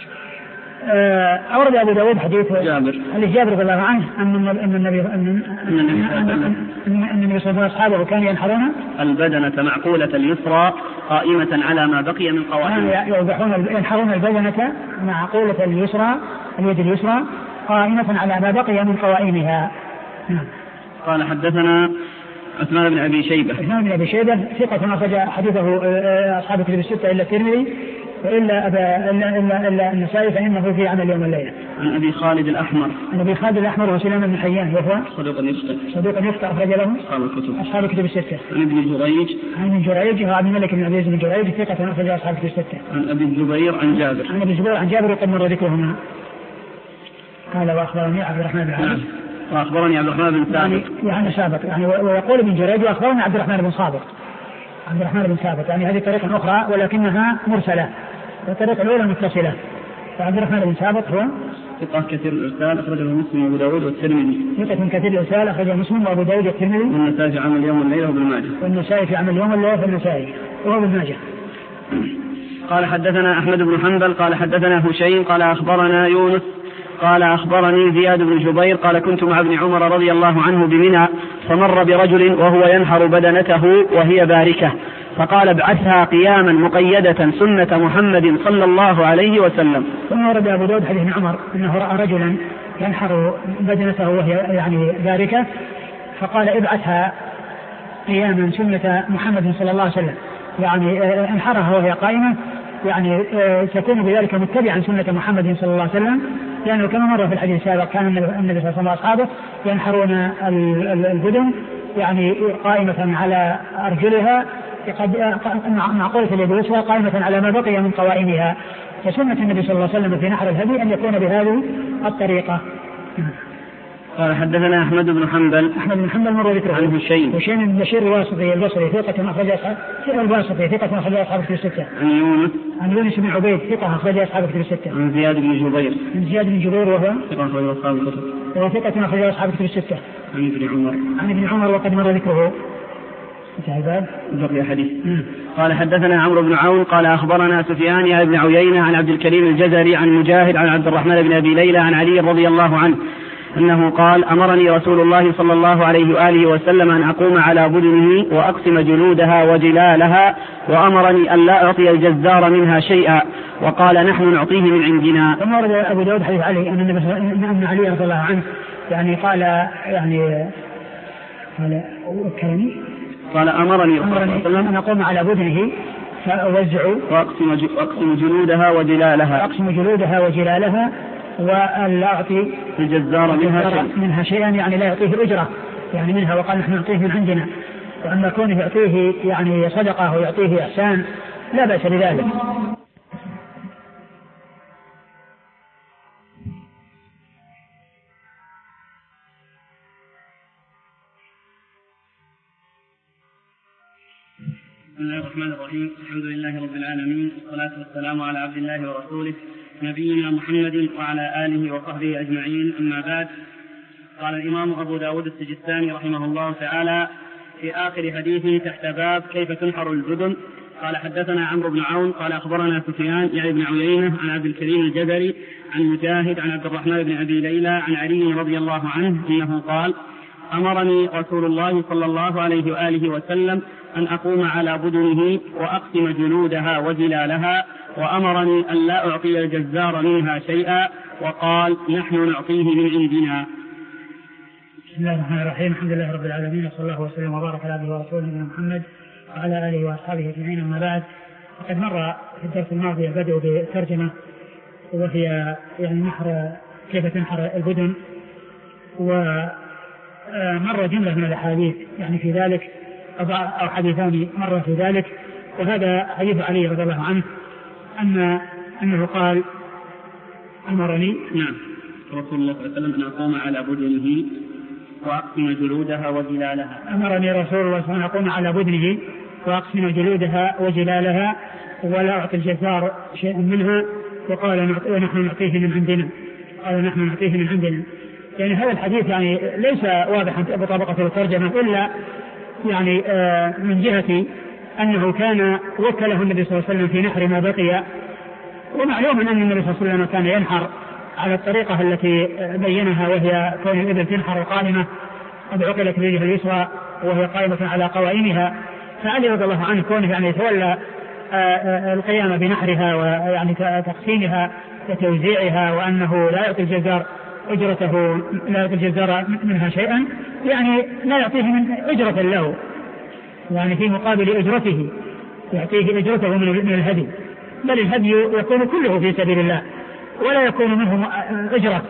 أورد أبو داود حديث جابر حديث جابر رضي الله عنه أن أن النبي أن النبي صلى الله عليه وسلم أصحابه كانوا ينحرون البدنة معقولة اليسرى قائمة على ما بقي من قوائمها. يذبحون ينحرون البدنة معقولة اليسرى اليد اليسرى قائمة على ما بقي من قوائمها. قال حدثنا عثمان بن أبي شيبة عثمان بن أبي شيبة ثقة أخرج حديثه أصحاب الكتب الستة إلا الترمذي وإلا أبا إلا إلا, إلا النسائي فإنه في عمل يوم الليلة. عن أبي خالد الأحمر عن أبي خالد الأحمر وسليمان بن حيان وهو صدوق يخطئ صدوق يخطئ أخرج له أصحاب الكتب أصحاب الكتب الستة. عن ابن جريج عن ابن جريج وعبد الملك بن عبد العزيز بن جريج ثقة أخرج أصحاب الكتب الستة. عن أبي الزبير عن جابر عن أبي الزبير عن جابر وقد مر ذكرهما. قال وأخبرني عبد الرحمن بن عبد وأخبرني عبد الرحمن بن سابق يعني سابق يعني ويقول ابن جريج وأخبرني عبد الرحمن بن صابق عبد الرحمن بن سابق يعني هذه طريقة أخرى ولكنها مرسلة، والطريقة الأولى متصلة. فعبد الرحمن بن سابق هو ثقة كثير الإرسال أخرجه مسلم وأبو داود والترمذي ثقة كثير الإرسال أخرجه مسلم وأبو داود والترمذي والنسائي في عمل يوم الليلة وابن ماجه والنسائي في عمل يوم الليلة والنسائي وابن ماجه. قال حدثنا أحمد بن حنبل قال حدثنا هشيم قال أخبرنا يونس قال أخبرني زياد بن جبير قال كنت مع ابن عمر رضي الله عنه بمنى فمر برجل وهو ينحر بدنته وهي باركة فقال ابعثها قياما مقيدة سنة محمد صلى الله عليه وسلم. ثم ورد أبو داود حديث ابن عمر أنه رأى رجلا ينحر بدنته وهي يعني باركة فقال ابعثها قياما سنة محمد صلى الله عليه وسلم، يعني انحرها وهي قائمة يعني تكون بذلك متبعا سنة محمد صلى الله عليه وسلم، لأنه كما مر في الحديث السابق كان النبي صلى الله عليه وسلم وأصحابه ينحرون البدن يعني قائمة على أرجلها معقولة اليد اليسرى قائمة على ما بقي من قوائمها، فسنة النبي صلى الله عليه وسلم في نحر الهدي أن يكون بهذه الطريقة. قال حدثنا أحمد بن حنبل. أحمد بن حنبل مر ذكره. عن هشيم. هشيم بن بشير الواسطي البصري ثقة أخرج أصحاب الواسطي ثقة أخرج أصحاب الكتب الستة. عن يونس. عن يونس بن عبيد ثقة أخرج أصحاب الكتب الستة. عن زياد بن جبير. عن زياد بن جبير وهو ثقة أخرج أصحاب الكتب. وهو ثقة أخرج أصحاب الكتب الستة. عن ابن عمر. عن ابن عمر وقد مر ذكره. بقي حديث. قال حدثنا عمرو بن عون قال أخبرنا سفيان يا ابن عيينة عن عبد الكريم الجزري عن مجاهد عن عبد الرحمن بن أبي ليلى عن علي رضي الله عنه أنه قال أمرني رسول الله صلى الله عليه وآله وسلم أن أقوم على بدنه وأقسم جلودها وجلالها وأمرني أن لا أعطي الجزار منها شيئا وقال نحن نعطيه من عندنا. ثم ورد أبو داود حديث علي أن النبي أن علي رضي الله عنه يعني قال يعني قال كلمي قال أمرني رسول الله صلى الله عليه وسلم أن أقوم على بدنه فأوزع وأقسم جلودها وجلالها أقسم جلودها وجلالها وأن لا أعطي الجزار منها شيئا منها شيئا يعني لا يعطيه الأجرة يعني منها وقال نحن نعطيه من عندنا. وأما كونه يعطيه يعني صدقة ويعطيه إحسان لا بأس بذلك. بسم الله الرحمن الرحيم. الحمد لله رب العالمين والصلاة والسلام على عبد الله ورسوله نبينا محمد وعلى آله وصحبه أجمعين. أما بعد، قال الإمام أبو داود السجستاني رحمه الله تعالى في آخر حديثه تحت باب كيف تنحر البدن قال حدثنا عمرو بن عون قال أخبرنا سفيان يعني بن عيينة عن عبد الكريم الجزري عن مجاهد عن عبد الرحمن بن أبي ليلى عن علي رضي الله عنه أنه قال أمرني رسول الله صلى الله عليه وآله وسلم أن أقوم على بدنه وأقسم جلودها وجلالها وأمرني أن لا أعطي الجزار منها شيئا وقال نحن نعطيه من عندنا. بسم الله الرحمن الرحيم. الحمد لله رب العالمين وصلى الله وسلم وبارك على عبده ورسوله نبينا محمد وعلى آله وأصحابه أجمعين. أما بعد، وقد مر في الدرس الماضي البدء بالترجمة وهي يعني نحر كيف تنحر البدن، ومر جملة من الأحاديث يعني في ذلك أو حديثان مر في ذلك. وهذا حديث علي رضي الله عنه أن أنه قال أمرني نعم رسول الله صلى الله عليه وسلم أن أقوم على بدنه وأقسم جلودها وجلالها. أمرني رسول الله صلى الله عليه وسلم أن أقوم على بدنه وأقسم جلودها وجلالها ولا أعطي الجزار شيئا منها وقال نحن نعطيه من عندنا. قال نحن نعطيه من عندنا. يعني هذا الحديث يعني ليس واضحا بطبقة الترجمة إلا يعني من جهة أنه كان وكله النبي صلى الله عليه وسلم في نحر ما بقي. ومعلوم أن النبي صلى الله عليه وسلم كان ينحر على الطريقة التي بينها وهي كون الإبل تنحر قائمة قد عقلت بيده اليسرى وهي قائمة على قوائمها. فعلي رضي الله عنه كونه يعني يتولى القيام بنحرها ويعني تقسيمها وتوزيعها وأنه لا يعطي الجزار أجرته لا يعطي الجزار منها شيئا يعني لا يعطيه من أجرة له يعني في مقابل أجرته يعطيه أجرته من الهدي، بل الهدي يكون كله في سبيل الله ولا يكون منه أجرة.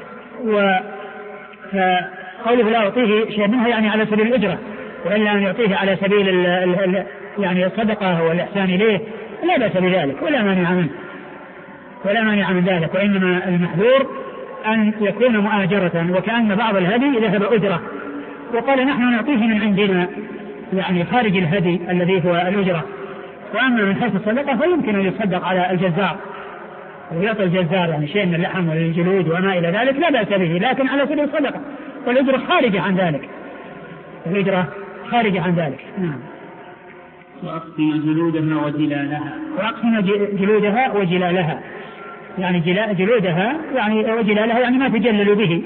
فقوله لا يعطيه شيء منها يعني على سبيل الأجرة، وإلا أن يعطيه على سبيل ال ال يعني الصدقة والإحسان إليه لا بأس بذلك ولا مانع منه ولا مانع من ذلك. وإنما المحذور أن يكون مؤاجرة وكأن بعض الهدي ذهب أجرة. وقال نحن نعطيه من عندنا يعني خارج الهدي الذي هو الأجرة. وأما من حيث الصدقة فيمكن أن يصدق على الجزار ويعطي الجزار يعني شيء من اللحم والجلود وما إلى ذلك لا بأس به، لكن على سبيل الصدقة والأجرة خارجة عن ذلك الأجرة خارجة عن ذلك. نعم. وأقسم جلودها وجلالها وأقسم جلودها وجلالها يعني جلودها يعني وجلالها يعني ما تجلل به.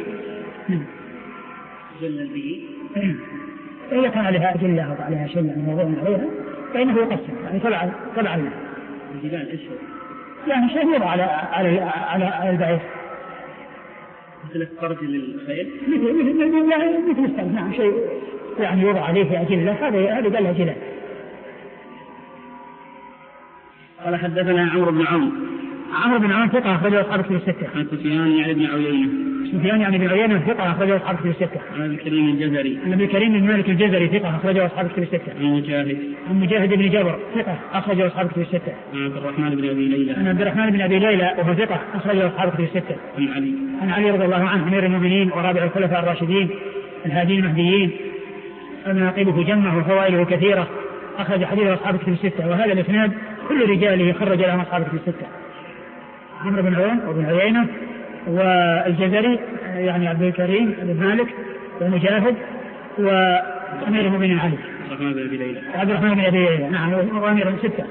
تجلل به إذا كان عليها أجلة أو عليها شيء يعني موضوع عليها فإنه يقسم يعني طبعا طبعا الجلال إيش يعني شيء يضع على على على البعير مثل الفرج للخيل مثل مثل مثل السلم. نعم شيء يعني يضع عليه أجلة هذا هذا قال أجلة. قال حدثنا عمرو بن عون عمرو بن عون ثقة أخرجه أصحاب الكتب الستة. عن سفيان يعني بن عيينة. سفيان يعني بن عيينة ثقة أخرجه أصحاب الكتب الستة. عن ابي كريم الجزري. عن ابي كريم بن مالك الجزري ثقة أخرجه أصحاب الكتب الستة. عن مجاهد. عن مجاهد بن جبر ثقة أخرجه أصحاب الكتب الستة. عن عبد الرحمن بن أبي ليلى. عن عبد الرحمن بن أبي ليلى وهو ثقة أخرجه أصحاب الكتب الستة. عن علي. عن علي رضي الله عنه أمير المؤمنين ورابع الخلفاء الراشدين الهادين المهديين مناقبه جمة وفوائده كثيرة أخرج حديث أصحاب الكتب الستة. وهذا الإسناد كل رجاله خرج لهم أصحاب الكتب الستة. عمرو بن عون وابن عيينة والجزري يعني عبد الكريم بن مالك ومجاهد وأمير المؤمنين علي. عبد الرحمن بن أبي ليلى. نعم وأمير الستة.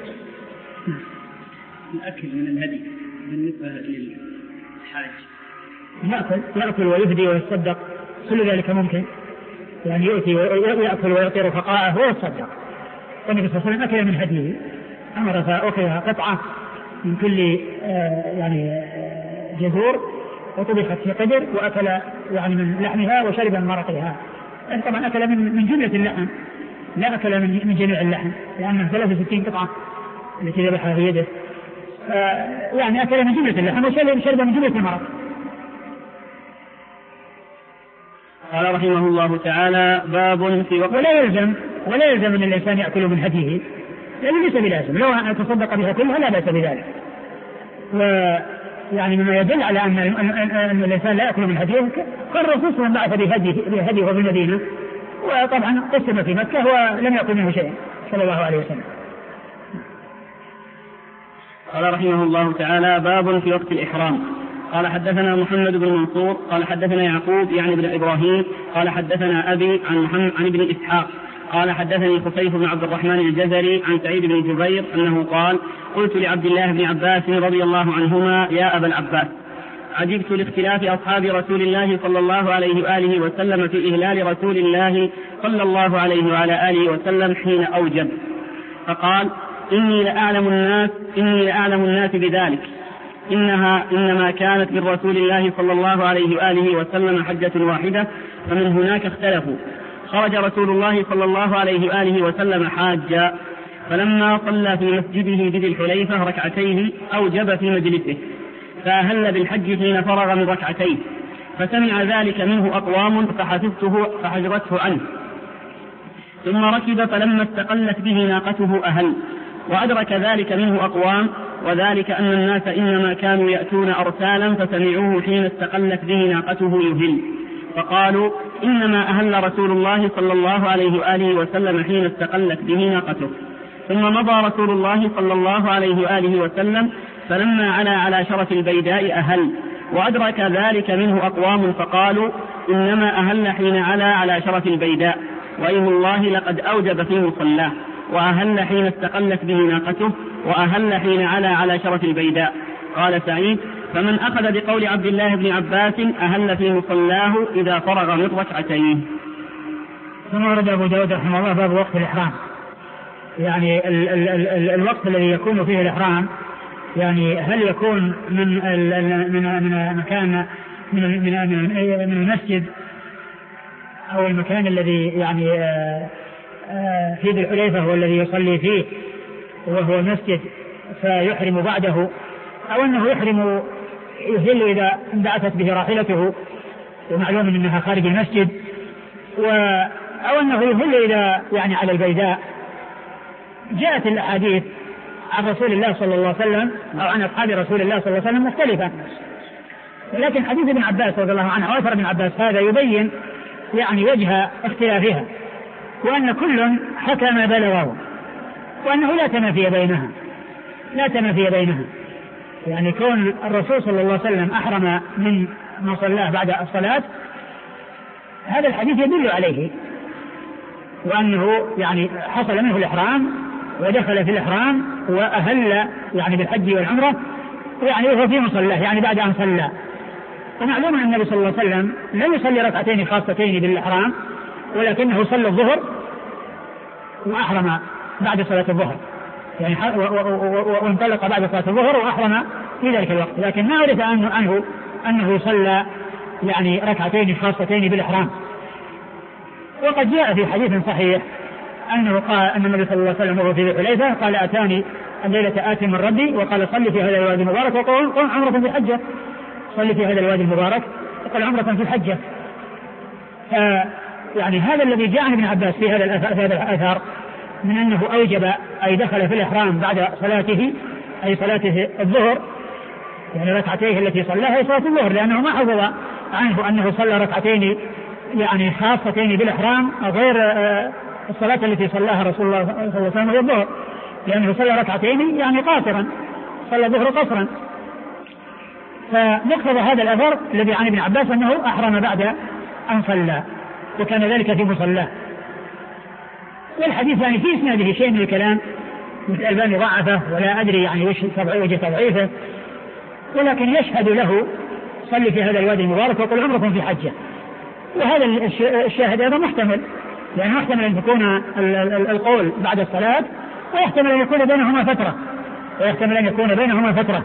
الأكل من الهدي بالنسبة للحاج يأكل يأكل ويهدي ويتصدق كل ذلك ممكن يعني يؤتي ويأكل ويعطي رفقاءه ويتصدق. والنبي صلى الله عليه وسلم أكل من هديه أمر فأكلها قطعة من كل آه يعني جذور وطبخت في قدر وأكل يعني من لحمها وشرب من مرقها. يعني طبعا أكل من من جملة اللحم لا أكل من من جميع اللحم لأنه ثلاثة وستين قطعة التي ذبحها في يده. آه يعني أكل من جملة اللحم وشرب من جملة المرق. قال رحمه الله تعالى باب في وقت ولا يلزم ولا يلزم أن الإنسان يأكل من هديه لأنه ليس بلازم لو أن تصدق بها كلها لا بأس بذلك. ويعني مما يدل على أن, أن الإنسان لا يأكل من هديه فالرسول صلى الله عليه وسلم بعث بهديه في المدينة وطبعا قسم في مكة ولم يأكل منه شيء صلى الله عليه وسلم. قال رحمه الله تعالى باب في وقت الإحرام. قال حدثنا محمد بن منصور قال حدثنا يعقوب يعني بن إبراهيم قال حدثنا أبي عن محمد عن ابن إسحاق قال حدثني خفيف بن عبد الرحمن الجزري عن سعيد بن جبير أنه قال قلت لعبد الله بن عباس رضي الله عنهما يا أبا العباس عجبت لاختلاف أصحاب رسول الله صلى الله عليه وآله وسلم في إهلال رسول الله صلى الله عليه وعلى آله وسلم حين أوجب. فقال إني لأعلم الناس إني لأعلم الناس بذلك إنها إنما كانت من رسول الله صلى الله عليه وآله وسلم حجة واحدة فمن هناك اختلفوا. خرج رسول الله صلى الله عليه وآله وسلم حاجا فلما صلى في مسجده بذي الحليفة ركعتين أوجب في مجلسه فأهل بالحج حين فرغ من ركعتين فسمع ذلك منه أقوام فحفظته فحجرته عنه ثم ركب فلما استقلت به ناقته أهل وأدرك ذلك منه أقوام وذلك أن الناس إنما كانوا يأتون أرسالا فسمعوه حين استقلت به ناقته يهل فقالوا إنما أهل رسول الله صلى الله عليه وآله وسلم حين استقلت به ناقته. ثم مضى رسول الله صلى الله عليه وآله وسلم فلما علا على شرف البيداء أهل وأدرك ذلك منه أقوام فقالوا إنما أهل حين علا على شرف البيداء وإن الله لقد أوجب في مصلاه وأهل حين استقلت به ناقته وأهل حين علا على شرف البيداء. قال سعيد فمن أخذ بقول عبد الله بن عباس أهل في مصلاه إذا فرغ من ركعتين. ثم ورد أبو داود رحمه الله باب وقت الإحرام يعني ال ال ال ال الوقت الذي يكون فيه الإحرام يعني هل يكون من من من مكان من من من المسجد أو المكان الذي يعني في ذي الحليفة هو الذي يصلي فيه وهو المسجد فيحرم بعده أو أنه يحرم يهل إذا انبعثت به راحلته ومعلوم أنها خارج المسجد أو أنه يهل إذا يعني على البيداء. جاءت الأحاديث عن رسول الله صلى الله عليه وسلم أو عن أصحاب رسول الله صلى الله عليه وسلم مختلفة لكن حديث ابن عباس رضي الله عنه وأثر ابن عباس هذا يبين يعني وجه اختلافها وأن كل حكى ما بلغه وأنه لا تنافي بينها لا تنافي بينها يعني كون الرسول صلى الله عليه وسلم أحرم من مصلاه بعد الصلاة هذا الحديث يدل عليه وأنه يعني حصل منه الإحرام ودخل في الإحرام وأهل يعني بالحج والعمرة يعني وهو في مصلاه يعني بعد أن صلى. ومعلوم أن النبي صلى الله عليه وسلم لم يصلي ركعتين خاصتين بالإحرام ولكنه صلى الظهر وأحرم بعد صلاة الظهر يعني وانطلق بعد صلاة الظهر وأحرم في ذلك الوقت لكن ما عرف عنه, عنه أنه صلى يعني ركعتين خاصتين بالإحرام. وقد جاء في حديث صحيح أنه قال أن النبي صلى الله عليه وسلم وهو في الحليفة قال أتاني الليلة آت من ربي، وقال صل في هذا الوادي المبارك، وقل قل عمرة في الحجة، صل في هذا الوادي المبارك وقل عمرة في الحجة. يعني هذا الذي جاء عن ابن عباس في هذا الأثر من أنه أوجب أي دخل في الإحرام بعد صلاته أي صلاته الظهر، يعني ركعتيه التي صلاها هي صلاة الظهر، لأنه ما حفظ عنه أنه صلى ركعتين يعني خاصتين بالإحرام غير الصلاة التي صلاها رسول الله صلى الله عليه وسلم الظهر، لأنه صلى ركعتين يعني قاصرا، صلى الظهر قصرا. فمقتضى هذا الأثر الذي عن ابن عباس أنه أحرم بعد أن صلى، وكان ذلك في مصلاه. والحديث يعني في إسناده شيء من الكلام، مثل الألباني ضعفه ولا أدري يعني وجه تضعيفه، ولكن يشهد له صلي في هذا الوادي المبارك وقل عمركم في حجة. وهذا الشاهد هذا محتمل، يعني محتمل أن يكون القول بعد الصلاة، ويحتمل أن يكون بينهما فترة ويحتمل أن يكون بينهما فترة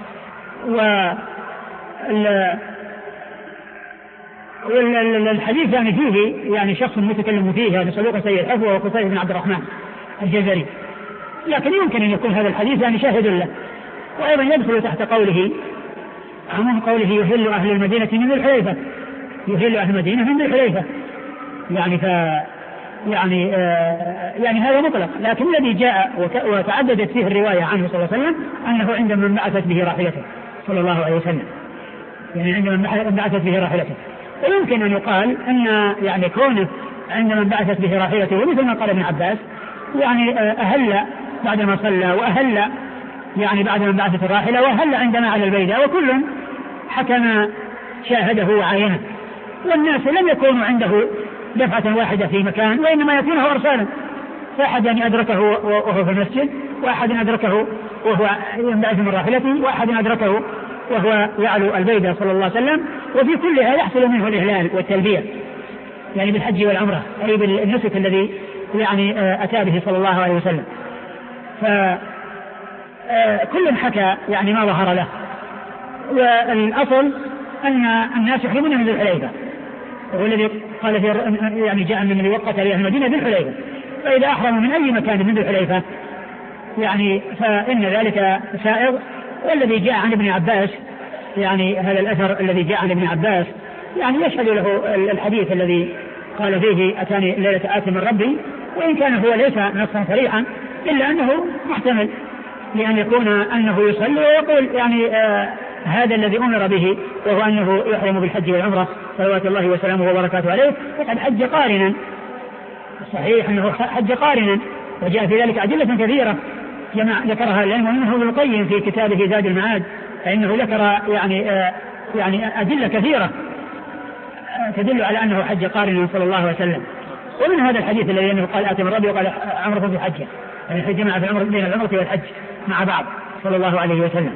والحديث يعني فيه يعني شخص متكلم فيه، هذا صدوق سيء الحفظ وهو قصي بن عبد الرحمن الجزري، لكن يمكن أن يكون هذا الحديث يعني شاهد له. وأيضا يدخل تحت قوله عموم قوله يهل أهل المدينة من ذي الحليفة، يهل أهل المدينة من ذي الحليفة، يعني ف يعني آه يعني هذا مطلق، لكن الذي جاء وتعددت فيه الرواية عنه صلى الله عليه وسلم أنه عندما انبعثت به راحلته صلى الله عليه وسلم، يعني عندما انبعثت به راحلته. ويمكن أن يقال أن يعني كونه عندما انبعثت به راحلته، ومثل ما قال ابن عباس يعني أهل بعدما صلى، وأهل يعني بعدما انبعثت الراحلة، وأهل عندما على البيداء، وكل حكم شاهده وعاينه. والناس لم يكونوا عنده دفعة واحدة في مكان، وإنما يكونه أرسالا، فأحد يعني أدركه وهو في المسجد، وأحد أدركه وهو ينبعث من راحلته، وأحد أدركه وهو يعلو البيداء صلى الله عليه وسلم. وفي كلها يحصل منه الإهلال والتلبية، يعني بالحج والعمرة، أي بالنسك الذي يعني أتى به صلى الله عليه وسلم. فكل حكى يعني ما ظهر له، والأصل أن الناس يحرمون من ذي الحليفة، وهو الذي قال في يعني جاء من الذي وقت لأهل المدينة ذي الحليفة، فإذا أحرموا من أي مكان من ذي الحليفة يعني فإن ذلك سائغ. والذي جاء عن ابن عباس يعني هذا الأثر الذي جاء عن ابن عباس يعني يشهد له الحديث الذي قال فيه أتاني ليلة آت من ربي، وإن كان هو ليس نصا صريحا إلا أنه محتمل لأن يكون أنه يصلي ويقول يعني آه هذا الذي أمر به، وهو أنه يحرم بالحج والعمرة صلوات الله وسلامه وبركاته عليه، وقد حج قارنا، صحيح أنه حج قارنا، وجاء في ذلك أدلة كثيرة جمع ذكرها العلم، ومنه ابن القيم في كتابه زاد المعاد، فإنه ذكر يعني آه يعني أدلة كثيرة تدل على أنه حج قارنا صلى الله عليه وسلم. ومن هذا الحديث الذي أنه قال آت من ربي وقال عمرة في حجة، يعني جمع في العمر بين العمرة والحج مع بعض صلى الله عليه وسلم.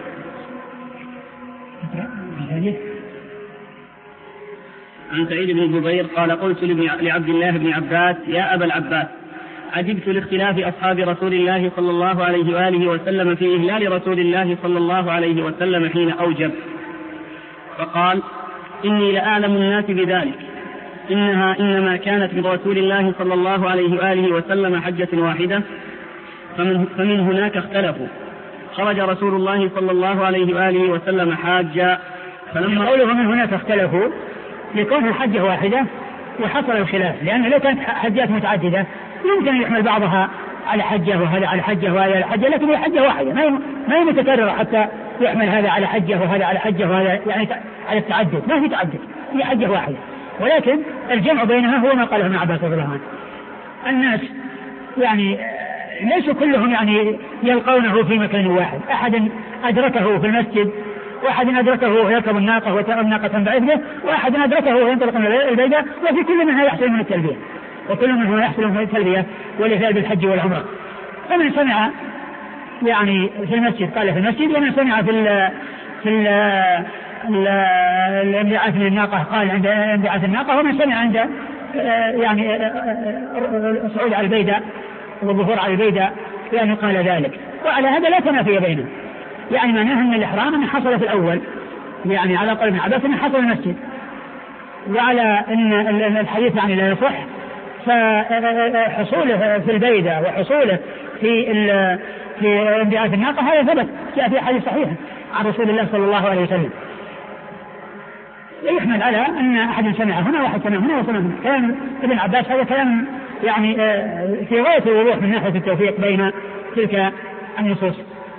عن سعيد بن جبير قال قلت لعبد الله بن عباس يا أبا العباس عجبت لاختلاف أصحاب رسول الله صلى الله عليه وآله وسلم في إهلال رسول الله صلى الله عليه وسلم حين أوجب، فقال إني لأعلم الناس بذلك، إنها إنما كانت من رسول الله صلى الله عليه وآله وسلم حجة واحدة، فمن, فمن هناك اختلفوا. خرج رسول الله صلى الله عليه وآله وسلم حاجا، فلما قوله من هناك اختلفوا لكونها حجة واحدة وحصل الخلاف، لأن لو كانت حجات متعددة يمكن أن يحمل بعضها على حجة وهذا على حجة وهذا على حجة، لكن هي حجة واحدة ما هي متكررة حتى يحمل هذا على حجة وهذا على حجة وهذا يعني على التعدد، ما في تعدد، هي حجة واحدة. ولكن الجمع بينها هو ما قاله ابن عباس رضي الله عنه، الناس يعني ليسوا كلهم يعني يلقونه في مكان واحد، أحد أدركه في المسجد، وأحد أدركه ويركب الناقة والناقة تنبعث به، وأحد أدركه وينطلق من البيداء، وفي كل منها يحصل من التلبية، وكل منها يحصل من التلبية والإفعال بالحج والعمرة. فمن سمع يعني في المسجد قال في المسجد، ومن سمع في ال في ال الانبعاث من الناقة قال عند انبعاث الناقة، ومن سمع عند يعني الصعود على البيداء والظهور على البيداء يعني قال ذلك. وعلى هذا لا تنافي بينه، يعني معناه أن الإحرام أنه حصل في الأول، يعني على قول ابن عباس أنه حصل المسجد، وعلى أن الحديث يعني لا يصح، فحصوله في البيداء وحصوله في في انبعاث الناقة هذا ثبت، جاء في حديث صحيح عن رسول الله صلى الله عليه وسلم. يحمل على أن أحد سمع هنا واحد سمع هنا وسمع هنا. كلام ابن عباس هذا كلام يعني في غاية الوضوح من ناحية التوفيق بين تلك النصوص.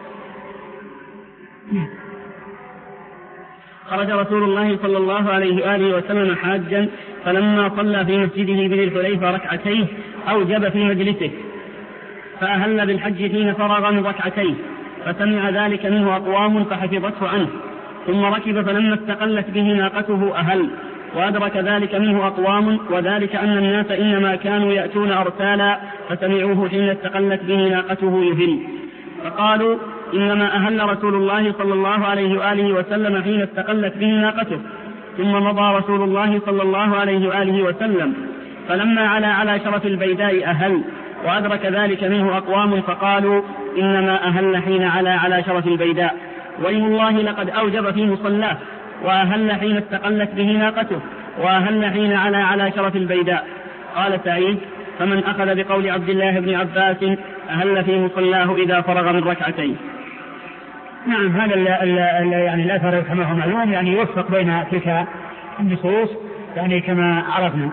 خرج رسول الله صلى الله عليه وآله وسلم حاجا، فلما صلى في مسجده بذي الحليفة ركعتين أوجب في مجلسه، فأهل بالحج حين فرغ من ركعتين، فسمع ذلك منه أقوام فحفظته عنه، ثم ركب فلما استقلت به ناقته أهل، وأدرك ذلك منه أقوام، وذلك أن الناس إنما كانوا يأتون أرسالا فسمعوه حين استقلت به ناقته يهل، فقالوا إنما أهل رسول الله صلى الله عليه وآله وسلم حين استقلت به ناقته، ثم مضى رسول الله صلى الله عليه وآله وسلم، فلما علا على شرف البيداء أهل، وأدرك ذلك منه أقوام فقالوا إنما أهل حين علا على شرف البيداء، وإن الله لقد أوجب في مصلاه، وأهل حين استقلت به ناقته، وأهل حين علا على شرف البيداء. قال سعيد: فمن أخذ بقول عبد الله بن عباس أهل في مصلاه إذا فرغ من ركعتين. نعم، هذا ال ال ال يعني الأثر كما هو معلوم يعني يوفق بين تلك النصوص يعني كما عرفنا.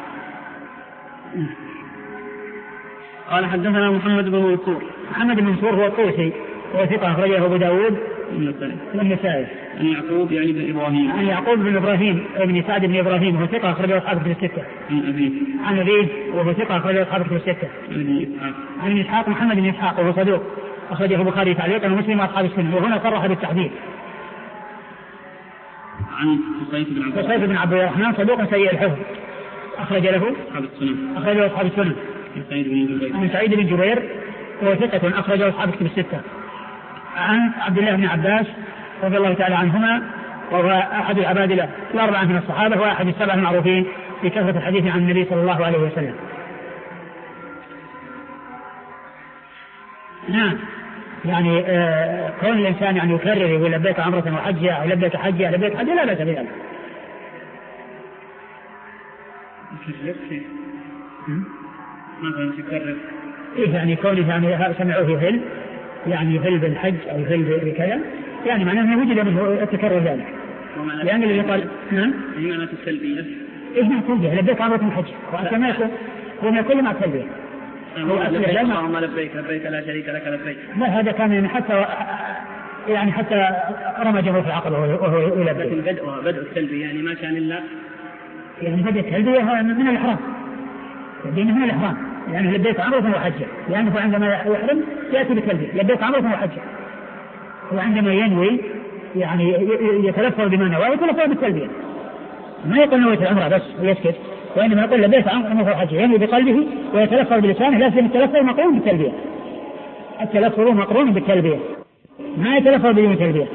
قال حدثنا محمد بن منصور. محمد بن منصور هو الطوسي وهو ثقة أخرجه أبو داود والنسائي. عن يعقوب يعني بن إبراهيم. عن يعقوب بن إبراهيم بن سعد بن إبراهيم وهو ثقة أخرجه أصحاب الكتب الستة. عن أبيه. عن أبيه وهو ثقة أخرجه أصحاب الكتب الستة. عن إسحاق محمد بن إسحاق وهو صدوق أخرجه البخاري تعليقا ومسلم وأصحاب السنة، وهنا صرح بالتحديد. عن قصيف بن عبد قصيف بن عبد الرحمن صدوق سيء الحفظ أخرج له أصحاب السنة. أخرجه أصحاب السنة. عن سعيد بن جبير وهو ثقة أخرجه أصحاب الكتب الستة. عن عبد الله بن عباس رضي الله تعالى عنهما وهو أحد العبادلة الأربعة من الصحابة وأحد السبع المعروفين بكثرة الحديث عن النبي صلى الله عليه وسلم. نعم، يعني آه كون الإنسان يعني يكرر يقول لبيك عمرة وحجة أو لبيك حجة لبيك حجة لا بأس بذلك. ماذا يكرر؟ إيه يعني كونه يعني سمعوه يهل يعني يهل بالحج أو يهل بكذا يعني معناه أنه وجد منه التكرر ذلك. لأن اللي قال نعم هي معنى التلبية. إيه معنى التلبية؟ لبيك عمرة وحجة وأنت ما يكون هو ما يكون مع التلبية. هو لبيك اللهم لبيك لبيك لا شريك لك لبيك. لا هذا كان يعني حتى يعني حتى رمجه في العقل وهو يلبي. لكن بدء بدء التلبية يعني ما كان إلا يعني بدء التلبية من الإحرام. الدين من الإحرام يعني لبيك عمرة وحجة، لأنه عندما يحرم يأتي بالتلبية لبيك عمرة وحجة، وعندما ينوي يعني يتلفظ بما نوى يتلفظ بالتلبية، ما يقول نويت العمرة بس ويسكت، وإنما يقول لبيك عمرة وحجة ينوي بقلبه ويتلفظ بلسانه، لازم التلفظ مقرون بالتلبية، التلفظ مقرون بالتلبية ما يتلفظ بدون تلبية.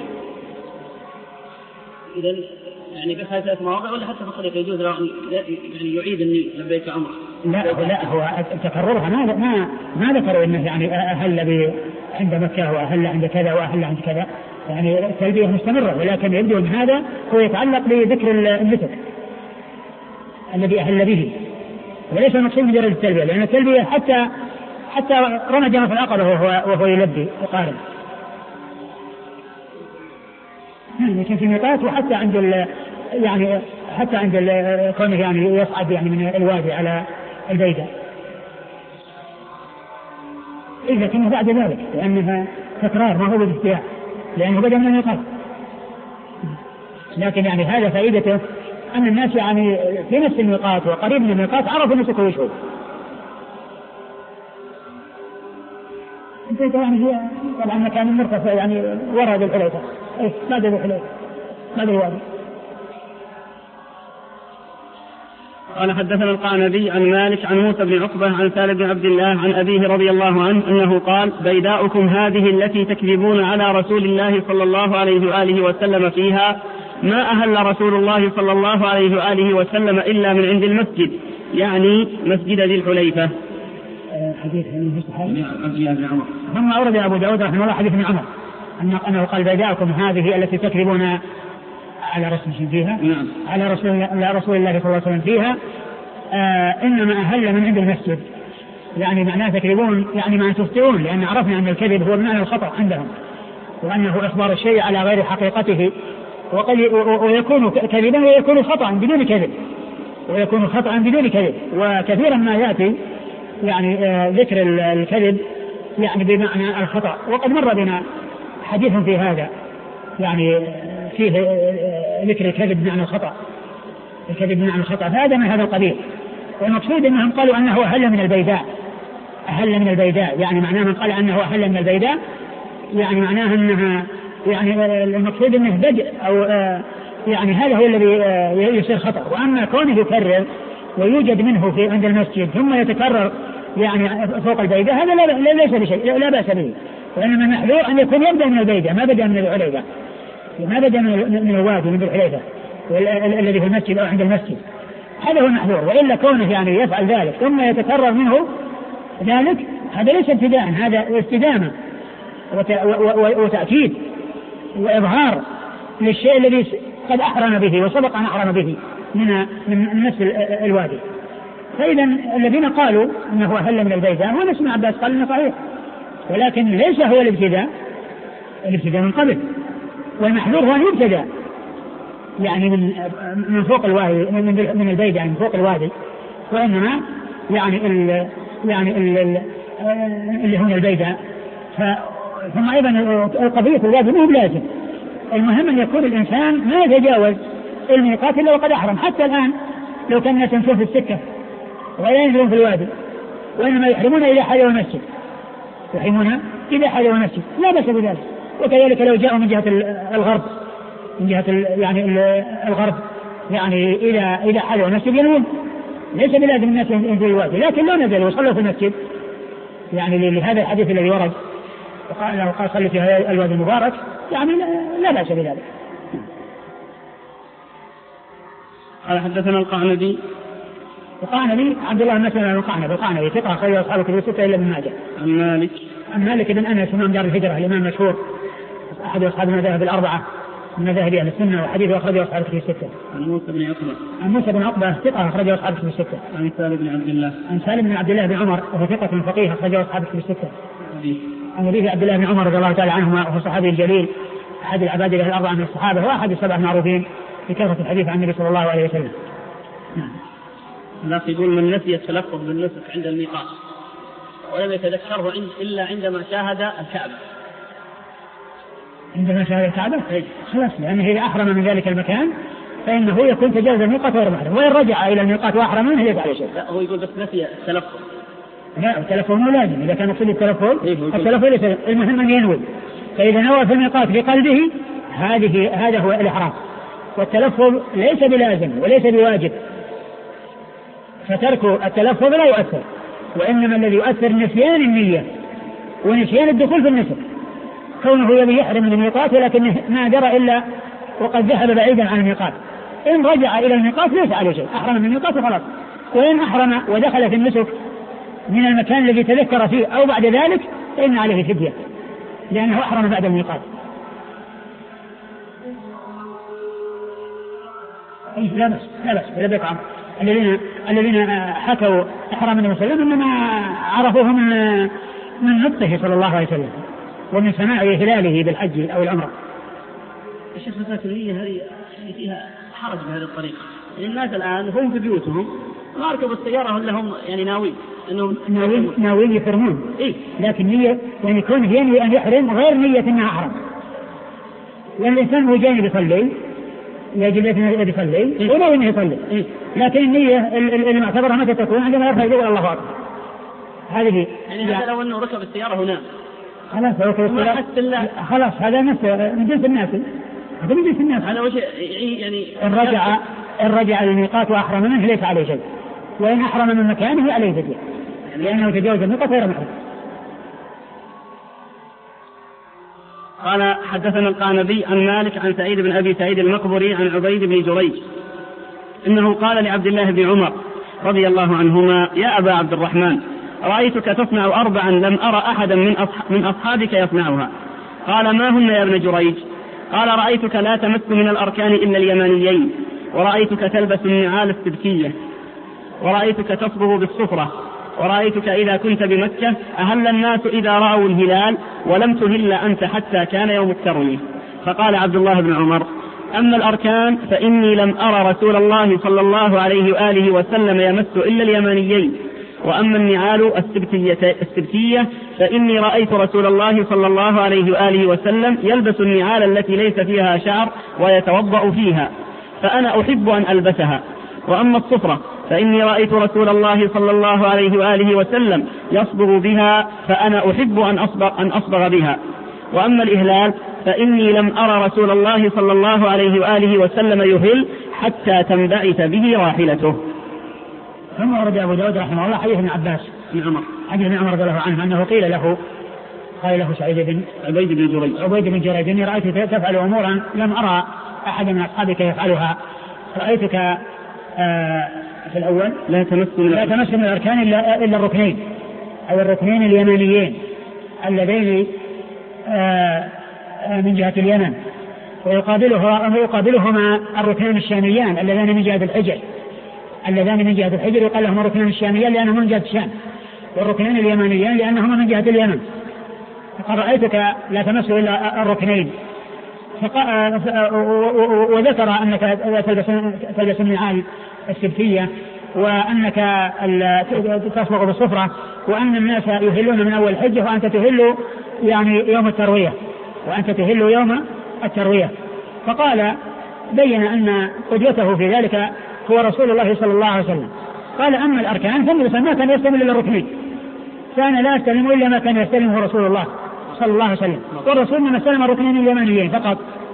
إذا يعني بس هذه ثلاث مواضع ولا حتى في الطريق يجوز يعني يعيد النية لبيك عمرة؟ لا لا هو تكررها ما ما ما ذكروا انه يعني اهل عند مكة واهل عند كذا واهل عند كذا، يعني التلبية مستمرة، ولكن يبدو ان هذا هو يتعلق بذكر النسك الذي اهل به، وليس المقصود مجرد التلبية، لان التلبية حتى حتى رمى جمع في العقبة وهو وهو يلبي وقارن لكن في ميقات وحتى عند ال يعني حتى عند كونه يعني يصعد يعني من الوادي على البيداء إذا كان بعد ذلك، لأنها تكرار ما هو بالاستياء لأنه بدأ من الميقات. لكن يعني هذا فائدته أن الناس يعني في نفس الميقات وقريب من الميقات عرفوا نسكه ويشوف. انت يعني هي طبعا مكان مرتفع يعني وراء ذي الحليفة ايه بعد ذي الحليفة بعد الوادي. قال حدثنا القعنبي عن مالك عن موسى بن عقبة عن سالم بن عبد الله عن أبيه رضي الله عنه أنه قال: بيداؤكم هذه التي تكذبون على رسول الله صلى الله عليه وآله وسلم فيها ما أهل رسول الله صلى الله عليه وآله وسلم إلا من عند المسجد، يعني مسجد ذي الحليفة. حديث من عمر ثم أورد أبو داود رحمه الله حديث من عمر أنه قال: بيداؤكم هذه التي تكذبون على رسول فيها نعم. على رسول الله, رسول الله صلى الله عليه وسلم فيها آه إنما أهل من عند المسجد، يعني معناه تكذبون يعني ما تفترون، لأن عرفنا أن الكذب هو بمعنى الخطأ عندهم، وأنه إخبار الشيء على غير حقيقته، وقد ويكون كذبا ويكون خطأ بدون كذب، ويكون خطأ بدون كذب. وكثيرا ما يأتي يعني ذكر الكذب يعني بمعنى الخطأ، وقد مر بنا حديث في هذا يعني فيه ذكر الكذب بمعنى الخطأ، الكذب بمعنى الخطأ، فهذا من هذا القبيل. والمقصود أنهم قالوا أنه أهل من البيداء، أهل من البيداء يعني معناه من قال أنه أهل من البيداء يعني معناه أنها يعني المقصود أنه بدء أو يعني هذا هو الذي يصير خطأ. وأما كونه يكرر ويوجد منه في عند المسجد ثم يتكرر يعني فوق البيداء هذا لا ليس بشيء لا بأس به، وإنما المحذور أن يكون يبدأ من البيداء ما بدأ من الحليفة، ما بدأ من الوادي من الحليفة الذي في المسجد أو عند المسجد، هذا هو المحذور. وإلا كونه يعني يفعل ذلك ثم يتكرر منه ذلك هذا ليس ابتداء، هذا استدامة وتأكيد وإظهار للشيء الذي قد أحرم به وسبق أن أحرم به من من نفس الوادي. فإذا الذين قالوا أنه أهل من البيداء هو نفس ابن عباس قال إنه صحيح، ولكن ليس هو الابتداء، الابتداء من قبل، والمحذور هو الابتداء يعني من من فوق الوادي من من البيداء من فوق الوادي، وإنما يعني ال يعني ال اللي هم البيداء. ثم أيضا القضية الوادي مو بلازم، المهم أن يكون الإنسان ما يتجاوز الميقات إلا وقد أحرم. حتى الآن لو كان الناس يمشون في السكة ولا ينزلون في الوادي وإنما يحرمون إذا حلوا المسجد، يحرمون إذا حلوا المسجد لا بأس بذلك. وكذلك لو جاءوا من جهة الغرب من جهة يعني الغرب يعني إذا إذا حلوا المسجد ينوون، ليس بلازم الناس ينزلوا الوادي، لكن لو نزلوا وصلوا في المسجد يعني لهذا الحديث الذي ورد وقال له قال صلي في هذا الوادي المبارك يعني لا بأس بذلك. قال حدثنا القعنبي القعنبي عبد الله مثلا القعنبي القعنبي ثقة أخرجه أصحاب الكتب الستة إلا ابن ماجه. عن مالك عن مالك بن أنس إمام دار الهجرة الإمام المشهور أحد أصحاب المذاهب الأربعة من مذاهب أهل السنة، وحديثه أخرجه أصحاب الكتب الستة. عن موسى بن عقبة عن موسى بن عقبة ثقة أخرجه أصحاب الكتب الستة. عن سالم بن عبد الله عن سالم بن عبد الله بن عمر وهو ثقة فقيه أخرجه أصحاب الكتب الستة. عن أبيه عبد الله بن عمر رضي الله تعالى عنهما وهو صحابي الجليل أحد العباد له الأربعة من الصحابة وأحد السبع المعروفين بكثرة الحديث عن النبي صلى الله عليه وسلم. لا يقول من نسي التلفظ بالنسك عند الميقات ولم يتذكره إلا عندما شاهد الكعبة. عندما شاهد الكعبة خلاص، لأنه إذا أحرم من ذلك المكان فإنه يكون تجاوز الميقات غير محرم، وإن رجع إلى الميقات وأحرم منه ليس عليه شيء. لا هو يقول بس نسي التلفظ. لا التلفظ مو لازم، إذا كان يقصد التلفظ التلفظ ليس، المهم أن ينوي. فإذا نوى في الميقات بقلبه هذه هذا هو الإحرام، والتلفظ ليس بلازم وليس بواجب، فترك التلفظ لا يؤثر، وإنما الذي يؤثر نسيان النية ونسيان الدخول في النسك، كونه يبي يحرم من الميقات ولكن ما درى إلا وقد ذهب بعيدا عن الميقات. إن رجع إلى الميقات ليس عليه شيء، أحرم من الميقات وخلاص. وإن أحرم ودخل في النسك من المكان الذي تذكر فيه أو بعد ذلك فإن عليه فدية، لأنه أحرم بعد الميقات. لا بس لا بس لا بيقع. الذين الذين حكوا إحرام النبي صلى الله عليه وسلم إنما عرفوه من من نطقه صلى الله عليه وسلم ومن سماع هلاله بالحج أو العمرة. الشيخ الفاترية هذه فيها حرج بهذه الطريقة، يعني الناس الآن هم في بيوتهم ما ركبوا السيارة ولا هم يعني ناوي إنهم ناويين ناويين يحرمون، إيه لكن نية يعني كونه ينوي أن يحرم غير نية أنها أحرم. لأن الإنسان هو جاي يصلي يجب أن يصلي وناوي أنه يصلي، إيه؟ لكن النية اللي معتبرها متى تكون عندما يرفع يقول الله أكبر. هذه يعني هذا لو أنه ركب السيارة هنا خلاص ركب السيارة خلاص هذا نفس من جنس الناس، هذا من جنس الناس. هذا وش يعني إن رجع إن رجع للميقات وأحرم منه ليس عليه شيء، وإن أحرم من مكانه عليه فدية لأنه تجاوز الميقات غير محرم. قال حدثنا القعنبي عن مالك عن سعيد بن أبي سعيد المقبري عن عبيد بن جريج إنه قال لعبد الله بن عمر رضي الله عنهما: يا أبا عبد الرحمن، رأيتك تصنع أربعا لم أرى أحدا من أصحابك يصنعها. قال: ما هن يا ابن جريج؟ قال: رأيتك لا تمس من الأركان إلا اليمانيين، ورأيتك تلبس النعال السبكية، ورأيتك تصبغ بالصفرة، ورأيتك إذا كنت بمكة أهل الناس إذا رأوا الهلال ولم تهل أنت حتى كان يوم التروية. فقال عبد الله بن عمر: أما الأركان فإني لم أرى رسول الله صلى الله عليه وآله وسلم يمس إلا اليمانيين، وأما النعال السبتية فإني رأيت رسول الله صلى الله عليه وآله وسلم يلبس النعال التي ليس فيها شعر ويتوضأ فيها، فأنا أحب أن ألبسها. وأما الصفرة فإني رأيت رسول الله صلى الله عليه وآله وسلم يصبغ بها، فأنا أحب أن أصبغ, أن أصبغ بها. وأما الإهلال فإني لم أرى رسول الله صلى الله عليه وآله وسلم يهل حتى تنبعث به راحلته. ثم ورد أبو داود رحمه الله حديث ابن عباس بن عمر حديث ابن عمر رضي الله عنه أنه قيل له قال له سعيد بن عبيد بن جريج عبيد بن جريج إني رأيتك تفعل أمورا لم أرى أحد من أصحابك يفعلها، رأيتك آه في الأول لا تمس لا تمس من الأركان إلا, إلا الركنين أو الركنين اليمانيين اللذين آه من جهة اليمن، ويقابلها ويقابلهما الركنين الشاميان اللذان من جهة الحجر اللذان من جهة الحجر يقال لهما الركنين الشاميان لأنهما من جهة الشام، والركنين اليمانيان لأنهما من جهة اليمن. فقال رأيتك لا تمس إلا الركنين، وذكر أنك تلبس النعال السبتية، وأنك تصبغ بالصفرة، وأن الناس يهلون من أول الحجة وأنت تهل يعني يوم التروية وأنت تهل يوم التروية. فقال بين أن قدوته في ذلك هو رسول الله صلى الله عليه وسلم. قال أما الأركان فالنبي ما كان يستلم إلا الركنين، كان لا يستلم إلا ما كان يستلمه رسول الله صلى الله عليه وسلم، والرسول من استلم الركنين اليمانيين فقط،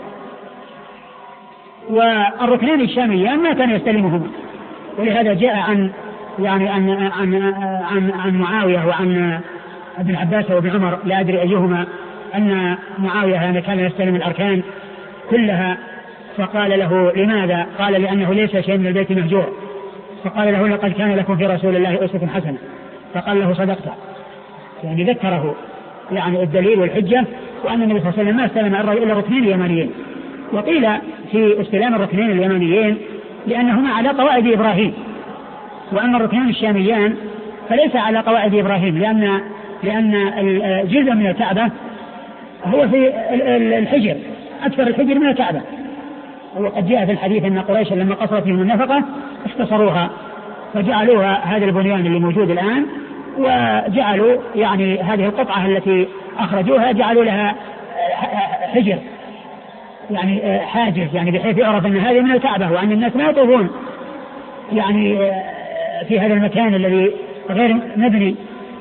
والركنين الشاميين ما كان يستلمهما. ولهذا جاء عن يعني عن عن عن, عن معاوية وعن ابن عباس وابن عمر لا أدري أيهما أن معاوية يعني كان يستلم الأركان كلها، فقال له لماذا؟ قال لأنه ليس شيء من البيت مهجور. فقال له لقد كان لكم في رسول الله أسوة حسنة. فقال له صدقت، يعني ذكره يعني الدليل والحجة، وأن النبي صلى الله عليه وسلم ما استلم إلا الركنين اليمانيين. وقيل في استلام الركنين اليمانيين لأنهما على قواعد إبراهيم، وأما الركنين الشاميان فليس على قواعد إبراهيم، لأن لأن الجزء من الكعبة هو في الحجر، أكثر الحجر من الكعبة. وقد جاء في الحديث أن قريش لما قصرت فيهم النفقة اختصروها فجعلوها هذا البنيان اللي موجود الآن، وجعلوا يعني هذه القطعة التي أخرجوها جعلوا لها حجر يعني حاجز، يعني بحيث يعرف أن هذه من الكعبة، وأن الناس ما يطوفون يعني في هذا المكان الذي غير مبني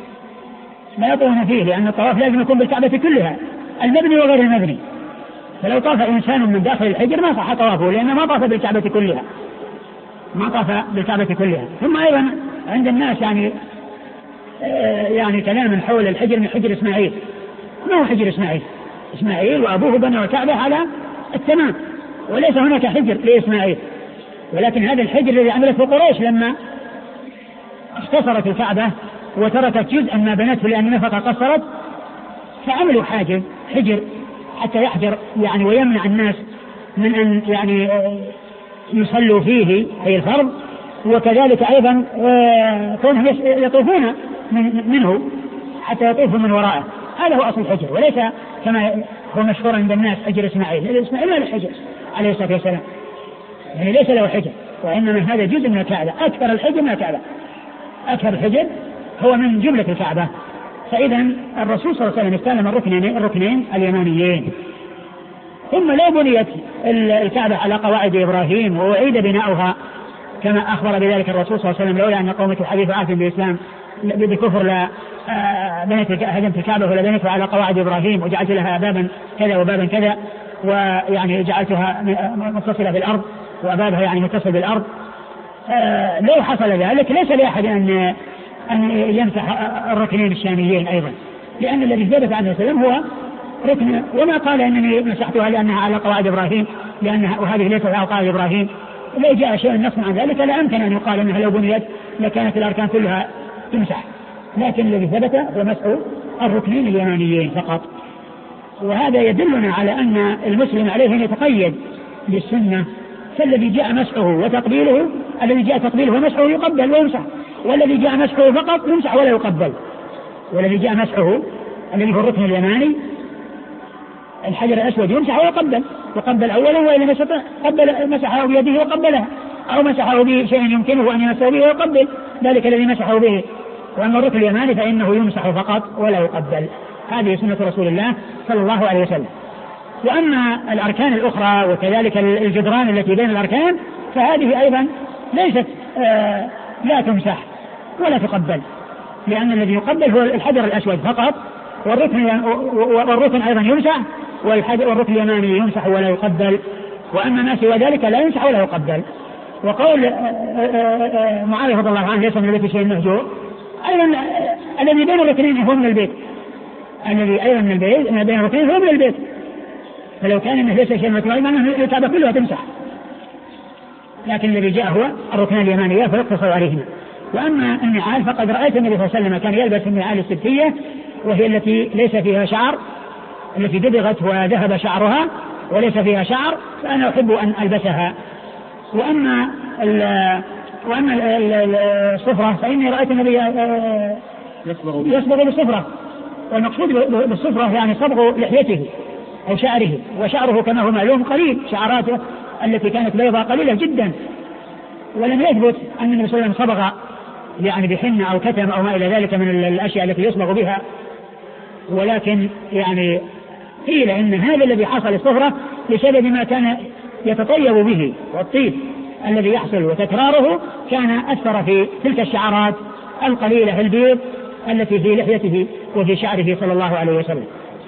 ما يطوفون فيه، لأن الطواف لازم يكون بالكعبة كلها المبني وغير المبني. فلو طاف إنسان من داخل الحجر ما صح طوافه، لأنه ما طاف بالكعبة كلها ما طاف بالكعبة كلها. ثم أيضا عند الناس يعني يعني كلام حول الحجر من حجر إسماعيل، ما هو حجر إسماعيل؟ إسماعيل وأبوه بنوا الكعبة على التمام، وليس هناك حجر لإسماعيل، ولكن هذا الحجر الذي عملته قريش لما اختصرت الكعبة وتركت جزءا ما بنته لأن النفقة قصرت، فعملوا حاجز حجر حتى يحجر يعني ويمنع الناس من أن يعني يصلوا فيه أي الفرض، وكذلك أيضا كونهم يطوفون منه حتى يطوفوا من وراءه. هذا هو أصل الحجر، وليس كما هو مشهور عند الناس حجر إسماعيل. إسماعيل ما له حجر عليه الصلاة والسلام، يعني ليس له حجر، وإنما هذا جزء من الكعبة، أكثر الحجر من الكعبة، أكثر الحجر هو من جملة الكعبة. فإذا الرسول صلى الله عليه وسلم استلم الركنين الركنين اليمانيين. ثم لا بنيت الكعبة على قواعد إبراهيم وأعيد بناؤها كما أخبر بذلك الرسول صلى الله عليه وسلم، لولا أن قومك حديث عهد بالإسلام بكفر لا بنيت هدمت الكعبة ولا بنيتها على قواعد إبراهيم وجعلت لها بابا كذا وبابا كذا، ويعني جعلتها متصلة بالأرض وبابها يعني متصل بالأرض. لو حصل ذلك ليس لأحد أن أن يمسح الركنين الشاميين أيضا، لأن الذي ثبت عنه السلام هو ركن، وما قال أنني مسحتها لأنها على قواعد إبراهيم لأنها وهذه ليست على قواعد إبراهيم. لو جاء شيء نص عن ذلك لا يمكن أن يقال أنها لو بنيت لكانت الأركان كلها تمسح، لكن الذي ثبت هو مسح الركنين اليمانيين فقط. وهذا يدلنا على أن المسلم عليه أن يتقيد بالسنة، فالذي جاء مسحه وتقبيله الذي جاء تقبيله ومسحه يقبل ويمسح، والذي جاء مسحه فقط يمسح ولا يقبل. والذي جاء مسحه الذي هو الركن اليماني الحجر الأسود يمسح ويقبل، يقبل أولا وإن لم يستطع قبل مسحه بيده وقبلها، أو مسحه بشيء يمكنه أن يمسحه به ويقبل ذلك الذي مسحه به. وأما الركن اليماني فإنه يمسح فقط ولا يقبل. هذه سنة رسول الله صلى الله عليه وسلم. وأما الأركان الأخرى وكذلك الجدران التي بين الأركان فهذه أيضا ليست آه لا تمسح ولا تقبل، لأن الذي يقبل هو الحجر الأسود فقط، والركن, والركن أيضا يمسح، والركن اليماني يمسح ولا يقبل. وأما ما سوى ذلك لا يمسح ولا يقبل. وقول معاوية رضي الله عنه ليس من البيت شيء مهجور، أيضا الذي بين الركنين هو من البيت، الذي أيضا من البيت ما بين الركنين هو من البيت، فلو كان انه ليس شيء مهجور معناه الكعبة كلها تمسح، لكن الذي جاء هو الركن اليمانية فيقتصر عليهما. وأما النعال فقد رأيت النبي صلى الله عليه وسلم كان يلبس النعال السبتية، وهي التي ليس فيها شعر، التي دبغت وذهب شعرها وليس فيها شعر، فأنا أحب أن ألبسها. وأما ال وأما الصفرة فإني رأيت النبي يصبغ بالصفرة، والمقصود بالصفرة يعني صبغ لحيته أو شعره، وشعره كما هو معلوم قليل، شعراته التي كانت بيضاء قليلة جدا، ولم يثبت أن النبي صلى الله عليه وسلم صبغ يعني بحنة أو كتم أو ما إلى ذلك من الأشياء التي يصبغ بها. ولكن يعني قيل إن هذا الذي حصل الصفرة بسبب ما كان يتطيب به، والطيب الذي يحصل وتكراره كان أثر في تلك الشعرات القليلة البيض التي في لحيته وفي شعره صلى الله عليه وسلم.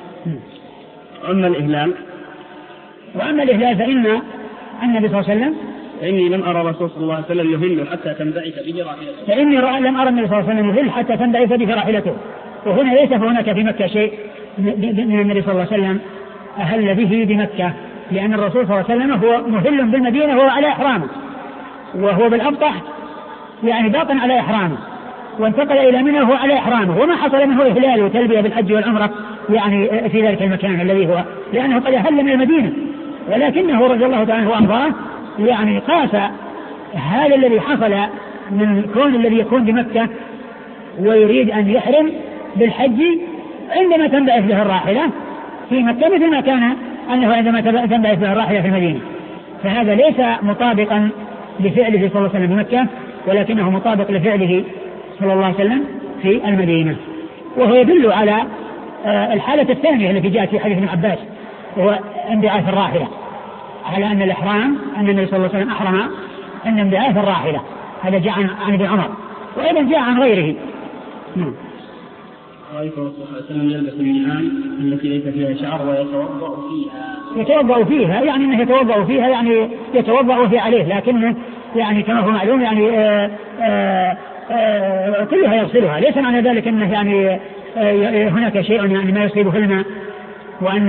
أما الإهلال وأما الإهلال فإن النبي صلى الله عليه وسلم فإني لم أرى رسول صلى الله عليه وسلم يهل حتى تنبعث به راحلته فإني لم أرى النبي صلى الله عليه وسلم يهل حتى تنبعث به راحلته. وهنا ليس هناك في مكة شيء من النبي صلى الله عليه وسلم أهل به بمكة، لأن الرسول صلى الله عليه وسلم هو مهل بالمدينة وهو على إحرامه، وهو بالأبطح يعني باطن على إحرامه، وانتقل إلى منى وهو على إحرامه، وما حصل منه إهلال وتلبية بالحج والعمرة يعني في ذلك المكان الذي هو، لأنه قد أهل من المدينة، ولكنه رضي الله تعالى وأرضاه يعني قاس هذا الذي حصل من كون الذي يكون بمكة ويريد أن يحرم بالحج عندما تنبعث به الراحلة في مكة، مثل ما كان أنه عندما تنبعث به الراحلة في المدينة. فهذا ليس مطابقا لفعله صلى الله عليه وسلم بمكة، ولكنه مطابق لفعله صلى الله عليه وسلم في المدينة. وهو يدل على الحالة الثانية التي جاءت في حديث ابن عباس، وهو انبعاث الراحلة، على أن الإحرام أن النبي صلى الله عليه وسلم أحرم أن انبعاث الراحلة. هذا جاء عن ابن عمر، وأيضا جاء عن غيره. نعم. رأيت الرسول صلى الله عليه وسلم يلبس النعال التي ليس فيها شعر ويتوضأ فيها. يتوضأ فيها يعني أنه يتوضأ فيها يعني يتوضأ وفي عليه، لكنه يعني كما هو معلوم يعني آآ آآ آآ كلها يغسلها، ليس معنى ذلك أنه يعني هناك شيء يعني ما يصيبه في الماء، وأن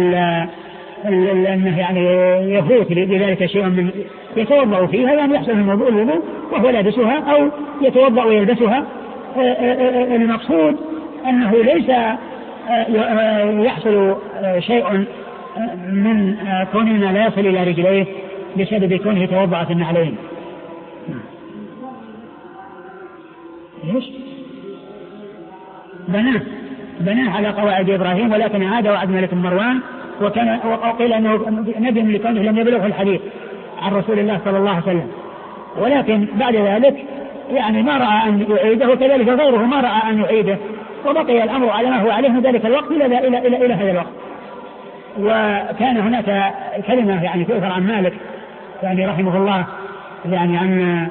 أنه يعني يفوت لذلك شيء من يتوضأ فيها، يعني يحصل من الوضوء الوضوء وهو لابسها أو يتوضأ ويلبسها. المقصود أنه ليس يحصل شيء من كوننا لا يصل إلى رجليه بسبب كونه يتوضأ في النعلين. إيش؟ بناه بناه على قواعد إبراهيم، ولكن عاد وعد ملك مروان، وكان وقيل أنه نبي لكونه لم يبلغه الحديث عن رسول الله صلى الله عليه وسلم، ولكن بعد ذلك يعني ما رأى أن يعيده، وكذلك غيره ما رأى أن يعيده، وبقي الأمر على ما هو عليه من ذلك الوقت إلى إلى إلى, إلى هذا الوقت. وكان هناك كلمة يعني تؤثر عن مالك يعني رحمه الله يعني عن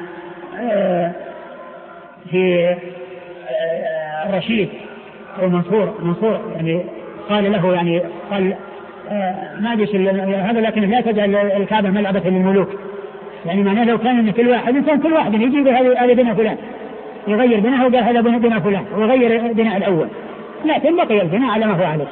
في رشيد أو منصور منصور يعني قال له يعني قال ما جيش هذا، لكن لا تجعل الكعبة ملعبة للملوك، يعني معناه لو كان ان كل واحد انسان كل واحد يجي بهذا بناء فلان يغير بناءه وقال هذا بناء فلان ويغير بناء الأول، لكن بقي البناء على ما هو عليه.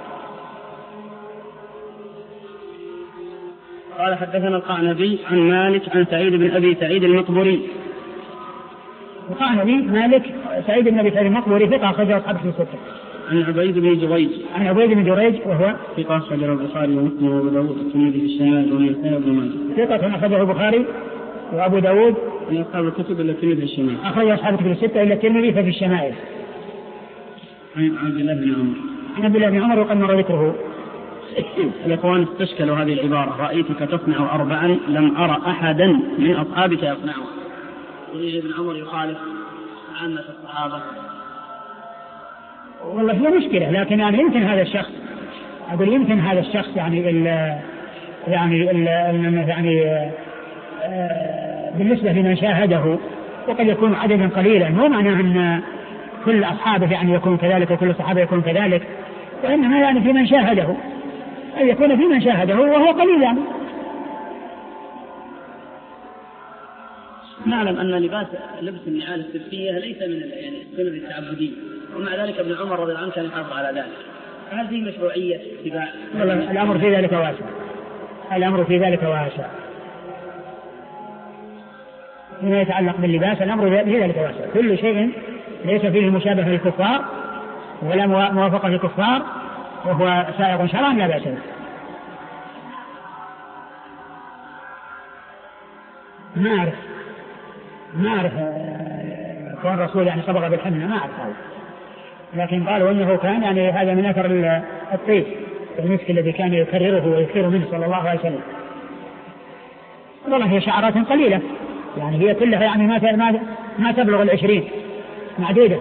قال حدثنا القعنبي عن مالك عن سعيد بن أبي سعيد المقبري. القعنبي مالك سعيد بن أبي سعيد المقبري ثقة أخرجه أصحاب الكتب الستة. عن عبيد بن جريج عن عبيد بن جريج وهو ثقة أخرجه البخاري ومسلم وأبو داود والترمذي في الشمال والنسائي وابن ماجه. ثقة أخرجه البخاري وأبو داود من أصحاب الكتب إلا الترمذي في الشمائل. أخرج أصحاب الكتب الستة إلا الترمذي ففي الشمائل. عن عبد الله بن عمر. عن عبد الله بن عمر وقد مر ذكره. الإخوان استشكلوا هذه العبارة: رأيتك تصنع أربعا لم أرى أحدا من أصحابك يصنعها. يريد ابن عمر يخالف عامة الصحابة. والله هي مشكلة، لكن يعني يمكن هذا الشخص أقول يمكن هذا الشخص يعني ال يعني ال يعني آه بالنسبة لمن شاهده وقد يكون عددا قليلا، مو معناه أن كل أصحابه يعني يكون كذلك وكل الصحابة يكون كذلك، وإنما يعني في من شاهده أن يكون في من شاهده وهو قليل يعني. نعلم أن لباس لبس النعال السبتية ليس من يعني السنة التعبدية، ومع ذلك ابن عمر رضي الله عنه كان يحافظ على ذلك. هل في مشروعية اتباع؟ والله الأمر في ذلك واسع، الأمر في ذلك واسع. فيما يتعلق باللباس الأمر في ذلك واسع، كل شيء ليس فيه مشابه للكفار ولا موافقة للكفار وهو سائغ شرعا لا بأس به. ما أعرف ما أعرف كون الرسول يعني صبغ بالحنة، ما أعرف هذا، لكن قالوا أنه كان يعني هذا من أثر الطيب المسك الذي كان يكرره ويكثر منه صلى الله عليه وسلم. والله هي شعرات قليلة يعني، هي كلها يعني ما ما تبلغ العشرين، معدودة.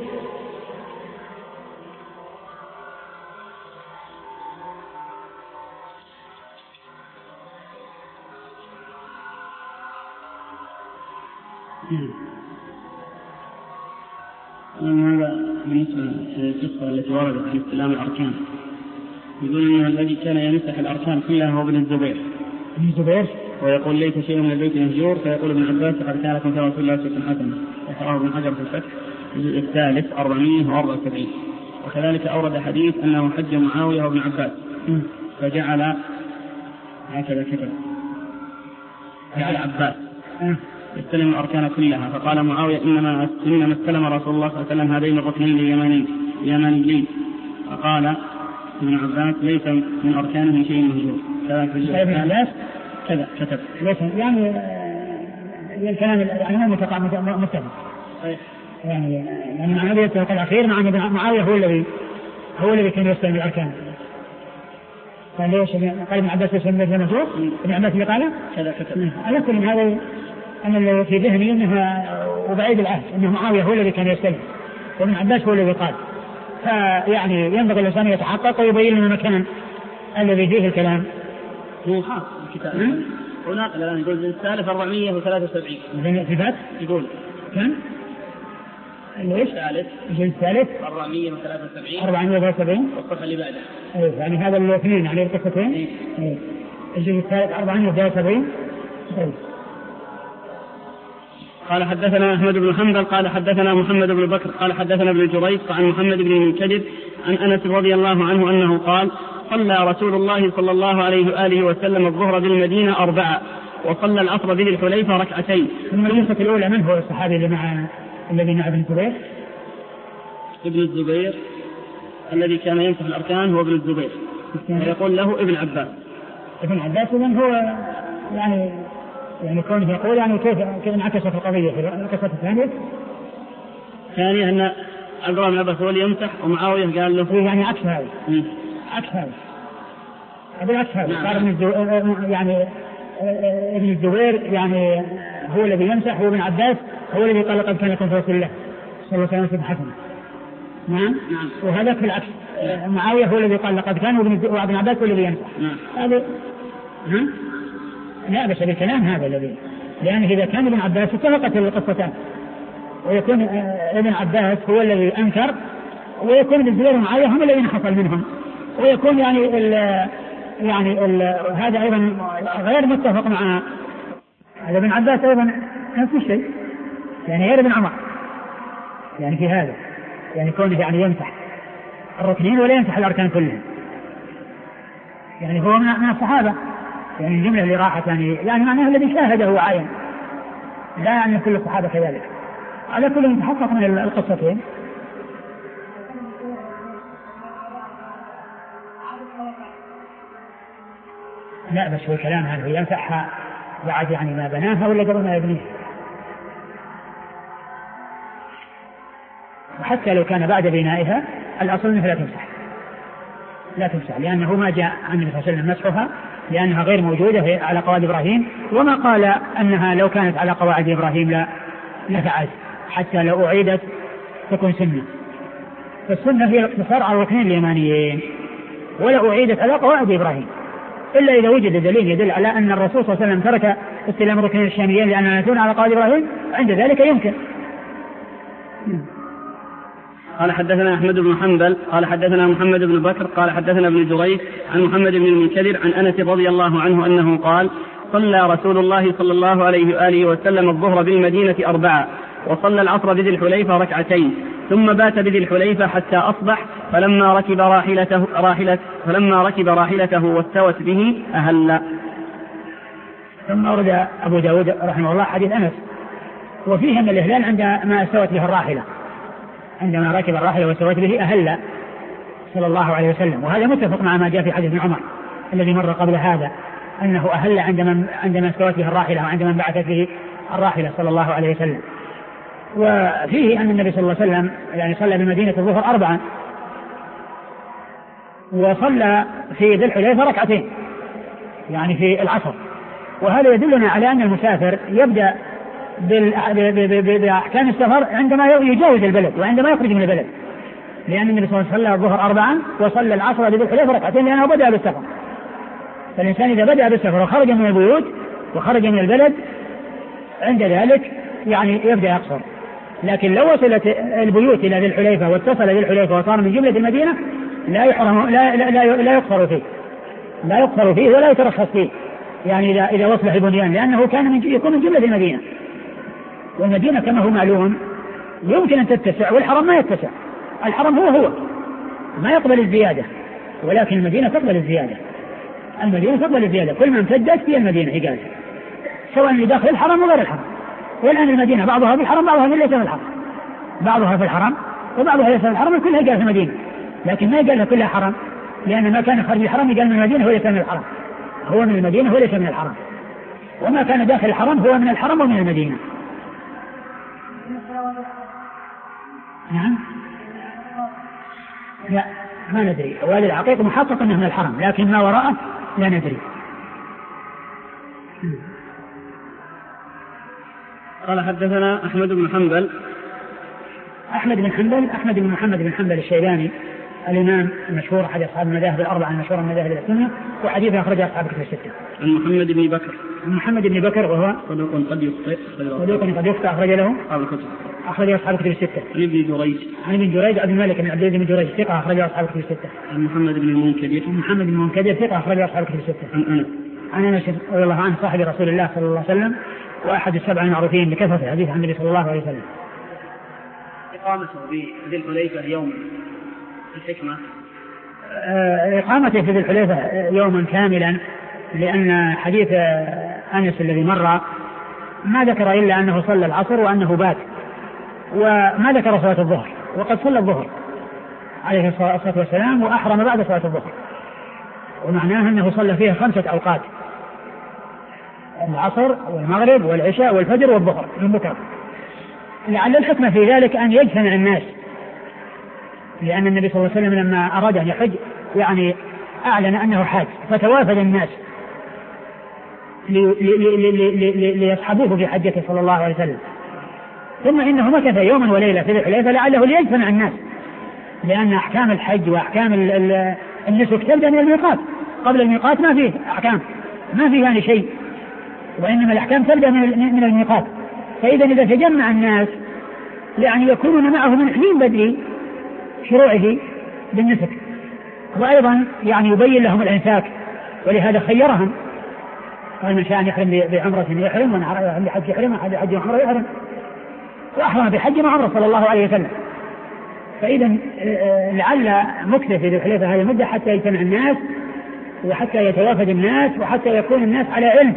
هذا بالنسبة للقصة التي وردت في استلام الأركان، يقول أن الذي كان يمسح الأركان كلها هو ابن الزبير. ابن الزبير ويقول ليت شيء من البيت مهجور، فيقول ابن عباس قد كانت من رسول الله سنة حسنة. وقرأه ابن حجر في الفتح الجزء الثالث أربعمائة وأربعة وسبعين. وكذلك أورد حديث أنه حج معاوية وابن عباس فجعل هكذا كتب جعل عباس يستلم الأركان كلها، فقال معاوية إنما إنما استلم رسول الله صلى الله عليه وسلم هذين الركنين اليمانيين اليمانيين. فقال ابن عباس ليس من أركانه شيء مهجور. كذا كذا كتب يعني الكلام يعني مو متفق يعني يعني معاوية يتفق الأخير مع أن معاوية هو الذي هو الذي كان يستلم الأركان. قال ليش قال ابن عباس يستلم الأركان مهجور؟ ابن عباس اللي قاله كذا كتب. على كل هذا أنا في ذهني أنها وبعيد العهد أنه معاوية هو الذي كان يستلم وابن عباس هو الذي قال، فيعني ينبغي الإنسان يتحقق ويبين لنا المكان الذي فيه الكلام. هو حاط الكتاب هناك الآن يقول الثالث أربعمائة وثلاثة وسبعين في ذات يقول كم؟ ليش؟ الثالث الجزء الثالث أربعمائة وثلاثة وسبعين أربعمائة وثلاثة وسبعين والصفحة اللي بعدها. أيه يعني هذا الاثنين عليه القصتين. إيه. أيه. الجزء الثالث أربعمائة وثلاثة وسبعين. أيه. قال حدثنا أحمد بن حنبل قال حدثنا محمد بن بكر قال حدثنا ابن جريج عن محمد بن المنكدر عن أنس رضي الله عنه أنه قال صلى رسول الله صلى الله عليه وآله وسلم الظهر بالمدينة أربعة وصلى العصر به الحليفة ركعتين. المجلسة الأولى من هو الصحابي اللي مع الذي مع ابن الزبير؟ ابن الزبير الذي كان يمسح الأركان هو ابن الزبير ويقول له ابن عباس. ابن عباس إذن هو يعني يعني كونه يقول يعني كيف كيف انعكست القضية في القصة الثانية؟ ثانية أن عبد الله بن عباس هو اللي يمسح ومعاوية قال له يعني عكس هذا عكس هذا هذا عكس هذا صار ابن الزبير يعني ابن الزبير يعني هو الذي يمسح وابن عباس هو الذي قال قد كان يكون في رسول الله صلى الله عليه وسلم حسنا. نعم. نعم. وهذا في العكس معاوية هو الذي قال لقد كان وابن عباس هو الذي يمسح. نعم. هذا ها لا بس بالكلام هذا الذي لأن إذا كان ابن عباس اتفقت القصتان ويكون ابن عباس هو الذي أنكر ويكون ابن الزبير ومعاوية هم الذين حصل منهم ويكون يعني ال يعني ال هذا أيضا غير متفق مع هذا ابن عباس أيضا نفس الشيء يعني غير ابن عمر يعني في هذا يعني كونه يعني يمسح الركنين ولا يمسح الأركان كلهم يعني هو من الصحابة يعني الجملة اللي راحت يعني يعني معناه الذي شاهده وعاين لا يعني كل الصحابة كذلك. على كل يتحقق من القصتين. لا بس هو الكلام هل هو يمسحها بعد يعني ما بناها ولا قبل ما يبنيها؟ وحتى لو كان بعد بنائها الأصل أنها لا تمسح لا تمسح لأنه ما جاء عن النبي صلى الله عليه وسلم مسحها لأنها غير موجودة على قواعد إبراهيم، وما قال أنها لو كانت على قواعد إبراهيم لا نفعت حتى لو أعيدت تكون سنة. فالسنة هي الاقتصار على الركنين اليمانيين ولا أعيدت على قواعد إبراهيم إلا إذا وجد دليل يدل على أن الرسول صلى الله عليه وسلم ترك استلام الركنين الشاميين لأننا نكون على قواعد إبراهيم، عند ذلك يمكن. قال حدثنا أحمد بن حنبل قال حدثنا محمد بن بكر قال حدثنا ابن جريج عن محمد بن المنكدر عن أنس رضي الله عنه أنه قال صلى رسول الله صلى الله عليه وآله وسلم الظهر بالمدينة أربعة وصلى العصر بذي الحليفة ركعتين ثم بات بذي الحليفة حتى أصبح فلما ركب راحلته, راحلة فلما ركب راحلته واستوت به أهل. ثم أورد أبو داود رحمه الله حديث أنس وفيه أن الإهلال عندما استوت به الراحلة عندما ركب الراحلة واستوت به أهل صلى الله عليه وسلم، وهذا متفق مع ما جاء في حديث ابن عمر الذي مر قبل هذا أنه أهل عندما عندما استوت به الراحلة وعندما انبعثت به الراحلة صلى الله عليه وسلم. وفيه أن النبي صلى الله عليه وسلم يعني صلى بمدينة الظهر أربعا وصلى في ذي الحليفة ركعتين يعني في العصر، وهذا يدلنا على أن المسافر يبدأ بأحكام السفر عندما يجاوز البلد وعندما يخرج من البلد، لأن النبي صلى الله عليه وسلم صلى الظهر أربعا وصلى العصر بذي الحليفة ركعتين لأنه بدأ بالسفر. فالإنسان إذا بدأ بالسفر وخرج من البيوت وخرج من البلد عند ذلك يعني يبدأ يقصر، لكن لو وصلت البيوت إلى ذي الحليفة واتصل ذي الحليفة وصار من جملة المدينة لا يحرم لا لا لا, لا يقصر فيه لا يقصر فيه ولا يترخص فيه، يعني إذا إذا وصل البنيان لأنه كان من يكون من جملة المدينة، والمدينة كما هو معلوم يمكن أن تتسع والحرم ما يتسع، الحرم هو هو ما يقبل الزيادة، ولكن المدينة تقبل الزيادة، المدينة تقبل الزيادة كل ما امتدت في المدينة هي قالت سواء لداخل الحرم وغير الحرم. والآن المدينة بعضها في الحرم بعضها ليس في الحرم، بعضها في الحرم وبعضها ليس في الحرم، كلها قال في المدينة، لكن ما قال كلها حرم، لأن ما كان خارج الحرم قال من المدينة هو ليس من الحرم، هو من المدينة هو ليس من الحرم، وما كان داخل الحرم هو من الحرم ومن المدينة. نعم لا ما ندري، وهذه العقيقة محقق أنه من الحرم لكن ما وراءه لا ندري. قال حدثنا أحمد بن حنبل أحمد بن حنبل أحمد بن محمد بن حنبل الشيباني الإمام المشهور أحد أصحاب المذاهب الأربعة المشهورة من مذاهب السنة، وحديثه أخرجه أصحاب الكتب الستة. عن محمد بن بكر محمد بن بكر وهو صدوق قد يخطئ صدوق قد يخطئ أخرج له أصحاب الكتب أخرجه أصحاب الكتب الستة. عن ابن جريج عن ابن جريج عبد الملك بن عبد العزيز بن جريج ثقة أخرجه أصحاب الكتب الستة. عن محمد بن المنكدر محمد بن المنكدر ثقة أخرجه أصحاب الكتب الستة. عن أنس عن أنس رضي الله عنه صاحب رسول الله صلى الله عليه وسلم وأحد السبع المعروفين بكثرة الحديث عن النبي صلى الله عليه وسلم. إقامته بذي الحليفة يوم الحكمة إقامته في ذي الحليفة يوما كاملا، لأن حديث أنس الذي مر ما ذكر إلا أنه صلى العصر وأنه بات، وما ذكر صلاة الظهر، وقد صلى الظهر عليه الصلاة والسلام وأحرم بعد صلاة الظهر، ومعناه أنه صلى فيها خمسة أوقات العصر والمغرب والعشاء والفجر والظهر من بكرة. لعل الحكمة في ذلك أن يجتمع الناس، لأن النبي صلى الله عليه وسلم لما أراد أن يحج يعني أعلن أنه حاج فتوافد الناس ليصحبوه في حجته صلى الله عليه وسلم، ثم إنه مكث يوما وليلة في ذي الحليفة لعله ليجتمع الناس، لأن أحكام الحج وأحكام النسك تبدأ من الميقات، قبل الميقات ما فيه أحكام ما فيه يعني شيء، وإنما الأحكام تبدأ من الميقات. فإذا إذا تجمع الناس يعني يكونون معه من حين بدري شروعه بالنسك، وأيضا يعني يبين لهم الإنساك، ولهذا خيرهم قال من شاء يحرم بعمرة يحرم ومن حرم بحج يحرم ومن حج وعمرة يحرم، وأحرم بحج وعمرة صلى الله عليه وسلم. فإذا لعل مكث في ذي الحليفة هذه المدة حتى يجتمع الناس وحتى يتوافد الناس وحتى يكون الناس على علم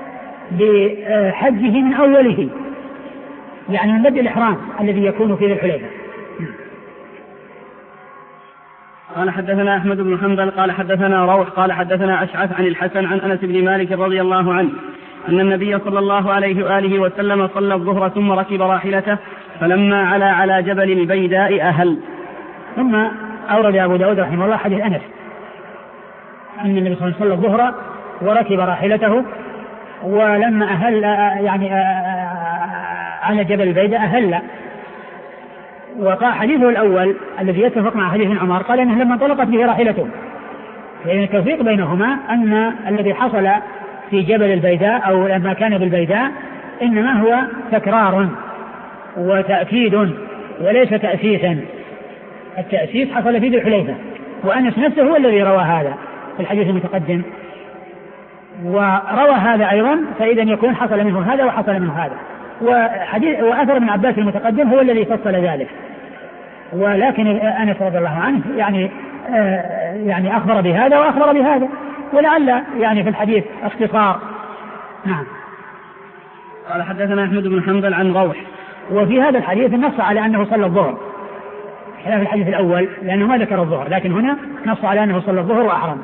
بحجه من أوله، يعني من بدء الإحرام الذي يكون في ذي الحليفة. قال حدثنا أحمد بن حنبل قال حدثنا روح قال حدثنا أشعث عن الحسن عن أنس بن مالك رضي الله عنه أن النبي صلى الله عليه وآله وسلم صلى الظهر ثم ركب راحلته فلما علا على جبل البيداء أهل. ثم أورد أبو داود رحمه الله حديث أنس أن النبي صلى الله عليه وسلم صلى الظهر وركب راحلته، ولما أهل يعني على جبل البيداء أهل. وقال حديثه الأول الذي يتفق مع حديث عمر قال إنه لما انطلقت به راحلته، يعني التوفيق بينهما أن الذي حصل في جبل البيداء أو لما كان بالبيداء إنما هو تكرار وتأكيد وليس تأسيسا. التأسيس حصل في ذي الحليفة، وأنس نفسه هو الذي روى هذا في الحديث المتقدم وروى هذا أيضا، فإذا يكون حصل منه هذا وحصل منه هذا. وحديث وأثر من عباس المتقدم هو الذي فصل ذلك، ولكن أنس رضي الله عنه يعني آه يعني أخبر بهذا وأخبر بهذا، ولعل يعني في الحديث اختصار. نعم. قال حدثنا أحمد بن حنبل عن روح. وفي هذا الحديث نص على أنه صلى الظهر خلاف الحديث الأول لأنه ما ذكر الظهر، لكن هنا نص على أنه صلى الظهر وأحرم.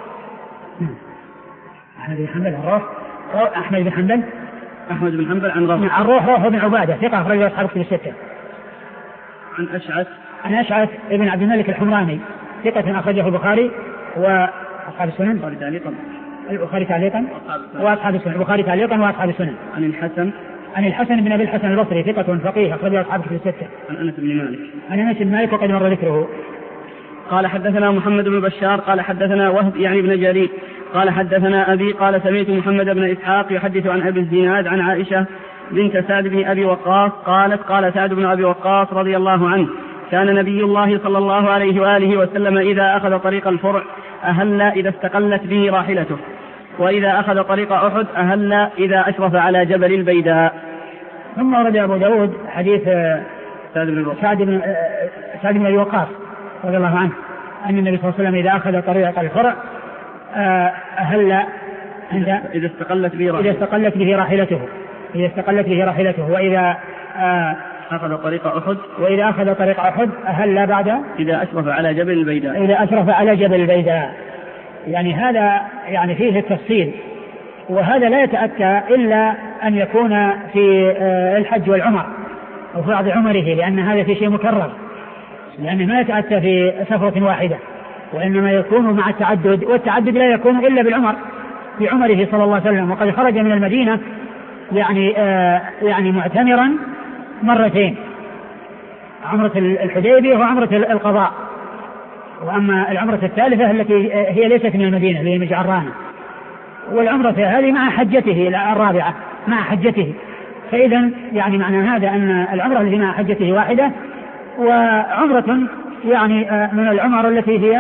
أحمد بن حنبل عن روح. أحمد بن حنبل أحمد بن حنبل عن روح. عن روح روح بن عبادة ثقة أخرج له أصحاب كتب الستة. عن أشعث. عن أشعث ابن عبد الملك الحمراني ثقة أخرجه البخاري وأصحاب السنن. البخاري تعليقا. البخاري تعليقا وأصحاب السنن. البخاري تعليقا وأصحاب السنن. عن الحسن. عن الحسن بن أبي الحسن البصري ثقة فقيه أخرجه أصحاب كتب الستة. عن أنس بن مالك. عن أنس بن مالك وقد مر ذكره. قال حدثنا محمد بن بشار قال حدثنا وهب يعني بن جرير قال حدثنا أبي قال سمعت محمد بن إسحاق يحدث عن أبي الزناد عن عائشة بنت سعد بن أبي وقاص قالت قال سعد بن أبي وقاص رضي الله عنه كان نبي الله صلى الله عليه وآله وسلم إذا أخذ طريق الفرع أهل إذا استقلت به راحلته، وإذا أخذ طريق أحد أهل إذا أشرف على جبل البيداء. ثم ورد أبو داود حديث سعد بن سعد بن سعد بن أبي وقاص رضي الله عنه أن النبي صلى الله عليه وسلم إذا أخذ طريق الفرع أهل إذا استقلت به إذا استقلت به راحلته إذا استقلت به راحلته وإذا أخذ طريق أحد وإذا أخذ طريق أحد أهل بعد إذا أشرف على جبل البيداء إذا أشرف على جبل البيداء. يعني هذا يعني فيه التفصيل، وهذا لا يتأتى إلا أن يكون في الحج والعمر أو في بعض عمره، لأن هذا في شيء مكرر، لأنه ما يتأتى في سفرة واحدة، وإنما يكون مع التعدد، والتعدد لا يكون إلا بالعمر في عمره صلى الله عليه وسلم. وقد خرج من المدينة يعني آه يعني معتمرا مرتين، عمرة الحديبية وعمرة القضاء، وأما العمرة الثالثة التي هي ليست من المدينة اللي هي من جعرانة، والعمرة هذه مع حجته الرابعة مع حجته. فإذا يعني معنى هذا أن العمرة التي مع حجته واحدة، وعمرة يعني من العمر التي هي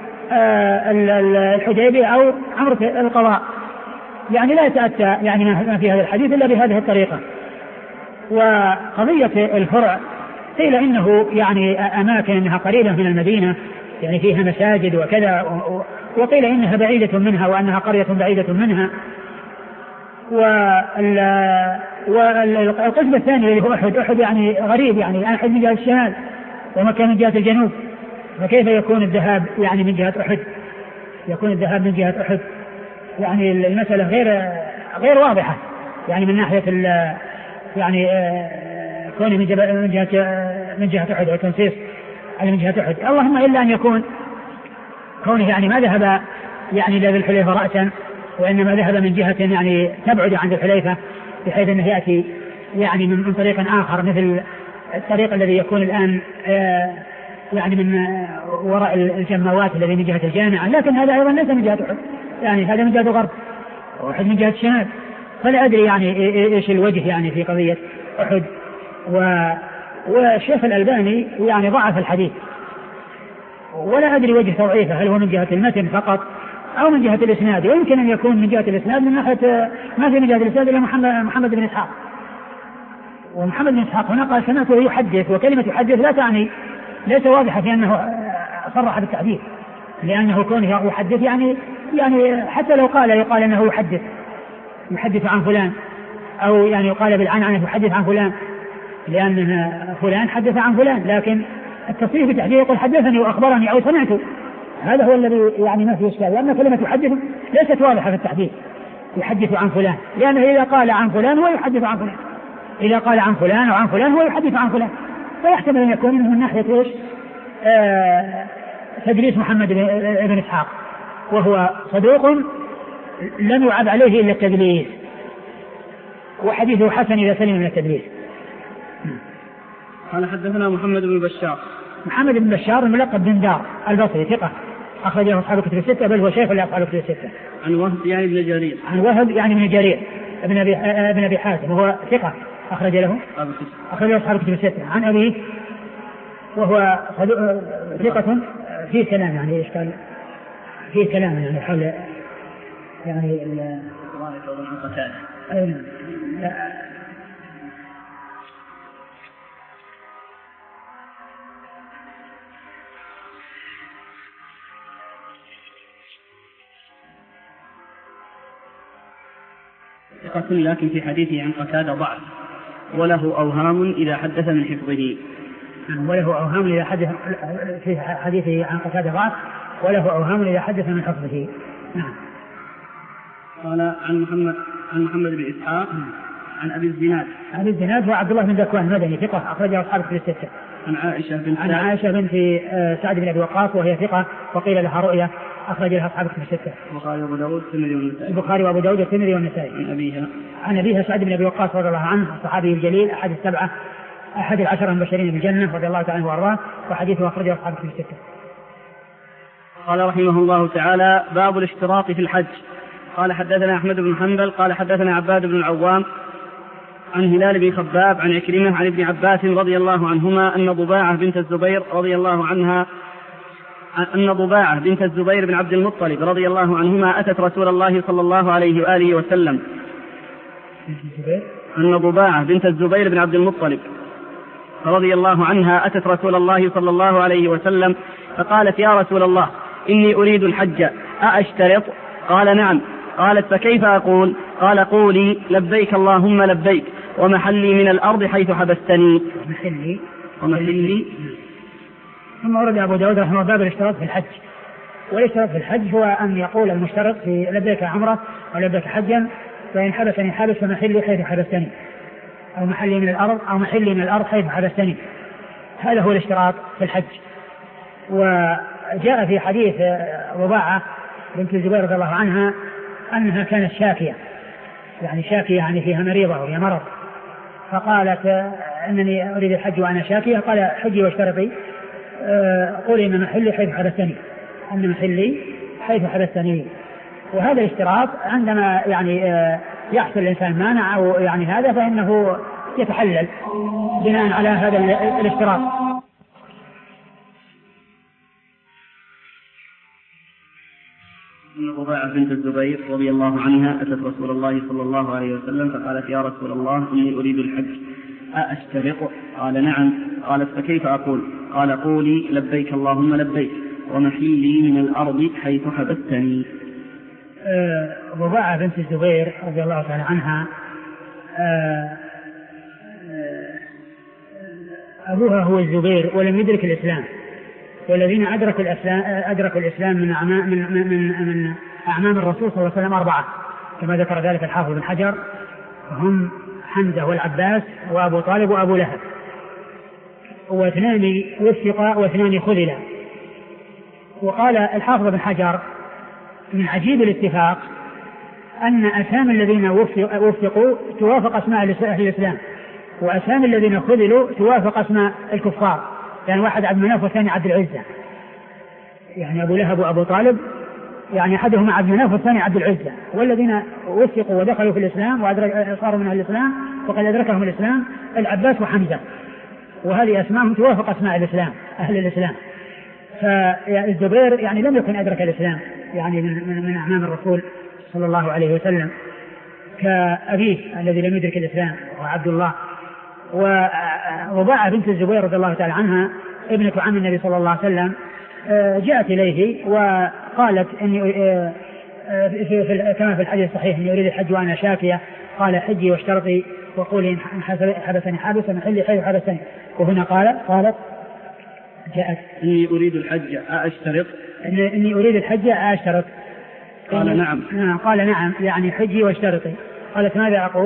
الحديبية أو عمرة القضاء، يعني لا يتأتى يعني ما في هذا الحديث إلا بهذه الطريقة. وقضية الفرع قيل إنه يعني أماكن إنها قريبة من المدينة، يعني فيها مساجد وكذا، وقيل إنها بعيدة منها وأنها قرية بعيدة منها. والقسم الثاني اللي هو أحد أحد يعني غريب، يعني الآن أحد من جهة الشمال ومكة من جهة الجنوب، فكيف يكون الذهاب يعني من جهة أحد يكون الذهاب من جهة أحد يعني المسألة غير غير واضحة، يعني من ناحية يعني كونه من جهة من جهة من جهة أحد أو تنصيص على من جهة أحد، اللهم إلا أن يكون كونه يعني ما ذهب يعني إلى ذي الحليفة رأسا، وإنما ذهب من جهة يعني تبعد عن ذي الحليفة، بحيث أنه يأتي يعني من طريق آخر مثل الطريق الذي يكون الآن يعني من وراء الجماوات الذي من جهة الجامعة، لكن هذا أيضا ليس من جهة أحد، يعني هذا من جهة الغرب وأحد من جهة الشمال. فلا أدري يعني إيش الوجه يعني في قضية أحد. و والشيخ الألباني يعني ضعف الحديث، ولا أدري وجه تضعيفه هل هو من جهة المتن فقط أو من جهة الإسناد، ويمكن أن يكون من جهة الإسناد من ناحية ما في من جهة الإسناد إلا محمد, محمد بن إسحاق. ومحمد بن إسحاق هنا قال سمعته يحدث، وكلمة يحدث لا تعني ليس واضحة في أنه صرح بالتحديث، لأنه كونه يحدث يعني يعني حتى لو قال يقال أنه يحدث يحدث عن فلان، أو يعني يقال بالعنعنة يحدث عن فلان لأن فلان حدث عن فلان، لكن التصريح بالتحديث يقول حدثني وأخبرني أو سمعته، هذا هو الذي يعني ما فيه إشكال، لأن كلمة يحدث ليست واضحة في التحديث، يحدث عن فلان، لأنه إذا قال عن فلان هو يحدث عن فلان، إذا قال عن فلان وعن فلان هو يحدث عن فلان، فيحتمل أن يكون من ناحية إيش آه تدليس محمد بن إسحاق، وهو صدوق لم يعب عليه إلا التدليس، وحديثه حسن إذا سلم من التدليس. قال حدثنا محمد بن بشار. محمد بن بشار الملقب بن دار البصري ثقة أخرج له أصحاب الكتب الستة، بل هو شيخ لأصحاب الكتب الستة. عن وهب يعني بن جرير. عن وهب يعني بن جرير ابن أبي ابن أبي حاتم، وهو ثقة أخرج له أخرج له أصحاب الكتب الستة. عن أبيه وهو ثقة فيه كلام، يعني إيش قال فيه كلام يعني حول يعني ال ثقة لكن في حديثه عن قتادة ضعف، وله أوهام إذا حدث من حفظه. وله أوهام إذا حدث في حديثه عن قتادة ضعف، وله أوهام إذا حدث من حفظه. نعم. قال عن محمد عن محمد بن إسحاق عن أبي الزناد. أبي الزناد هو عبد الله بن ذكوان المدني ثقة أخرجه أصحاب الكتب الستة. عن عائشة بنت عن عائشة بنت سعد بن أبي وقاص وهي ثقة وقيل لها رؤية أخرج لها أصحاب الكتب الستة. البخاري وأبو داود والترمذي والنسائي. البخاري وأبو داود والترمذي والنسائي. عن أبيها عن أبيها سعد بن أبي وقاص رضي الله عنه الصحابي الجليل أحد السبعة أحد العشرة المبشرين بالجنة رضي الله تعالى عنه وأرضاه، وحديثه أخرجه أصحاب الكتب الستة. قال رحمه الله تعالى: باب الاشتراط في الحج. قال حدثنا أحمد بن حنبل قال حدثنا عباد بن العوام عن هلال بن خباب عن عكرمة عن ابن عباس رضي الله عنهما أن ضباعة بنت الزبير رضي الله عنها أن ضباعة بنت الزبير بن عبد المطلب رضي الله عنهما أتت رسول الله صلى الله عليه وآله وسلم. أن ضباعة بنت الزبير بن عبد المطلب رضي الله عنها أتت رسول الله صلى الله عليه وسلم فقالت: يا رسول الله، إني أريد الحج، أأشترط؟ قال: نعم. قالت: فكيف أقول؟ قال: قولي: لبيك اللهم لبيك، ومحلي من الأرض حيث حبستني. محلي ومحلي. ثم ورد أبو داود رحمه باب الاشتراط في الحج. والاشتراط في الحج هو أن يقول المشترط في لبيك عمرة ولبيك حجا، فإن حبسني حابس فمحلي حيث حبستني، أو محلي من الأرض أو محلي من الأرض حيث حبستني. هذا هو الاشتراط في الحج. وجاء في حديث رباعة بنت الزبير رضي الله عنها أنها كانت شاكية، يعني شاكية يعني فيها مريضة وهي مرض، فقالت: أنني أريد الحج وأنا شاكية. قال: حجي واشترطي. قولي إن محلي حيث حبستني، أن محلي حيث حبستني. وهذا الاشتراط عندما يعني يحصل الإنسان مانع أو يعني هذا فإنه يتحلل بناء على هذا الاشتراط. أن ضباعة بنت الزبير رضي الله عنها أتت رسول الله صلى الله عليه وسلم فقالت: يا رسول الله، إني أريد الحج، أأشترط؟ قال: نعم. قالت: فكيف أقول؟ قال: قولي: لبيك اللهم لبيك، ومحلي من الأرض حيث حبستني. ضباعة بنت الزبير رضي الله تعالى عنها أبوها هو الزبير ولم يدرك الإسلام، والذين أدركوا الإسلام, أدركوا الإسلام من أعمام, من, من, من أعمام الرسول صلى الله عليه وسلم أربعة كما ذكر ذلك الحافظ بن حجر، هم حمزة والعباس وأبو طالب وأبو لهب، واثنان وثقا واثنان خذلا. وقال الحافظ بن حجر: من عجيب الاتفاق أن أسامي الذين وفقوا توافق أسماء أهل الإسلام، وأسامي الذين خذلوا توافق أسماء الكفار، يعني واحد عبد مناف والثاني عبد العزة، يعني أبو لهب وأبو طالب يعني أحدهما عبد مناف والثاني عبد العزة. والذين وفقوا ودخلوا في الإسلام وصاروا من أهل الإسلام وقد أدركهم الإسلام العباس وحمزة، وهذه أسماءهم توافق أسماء الإسلام أهل الإسلام. فالزبير يعني لم يكن أدرك الإسلام يعني من, من أعمام الرسول صلى الله عليه وسلم كأبيه الذي لم يدرك الإسلام وعبد الله. وضباعة بنت الزبير رضي الله تعالى عنها ابنة عم النبي صلى الله عليه وسلم جاءت إليه وقالت إني في في كما في الحديث الصحيح: إني أريد الحج وأنا شاكية. قال: حجي واشترطي، وقولي إن حبسني حابس محلي حيث حبسني. وهنا قال قالت جاءت: إني أريد الحج، أأشترط؟ إني أريد الحج أأشترط. قال: نعم. قال: نعم، يعني حجي واشترطي. قالت: ماذا أقول؟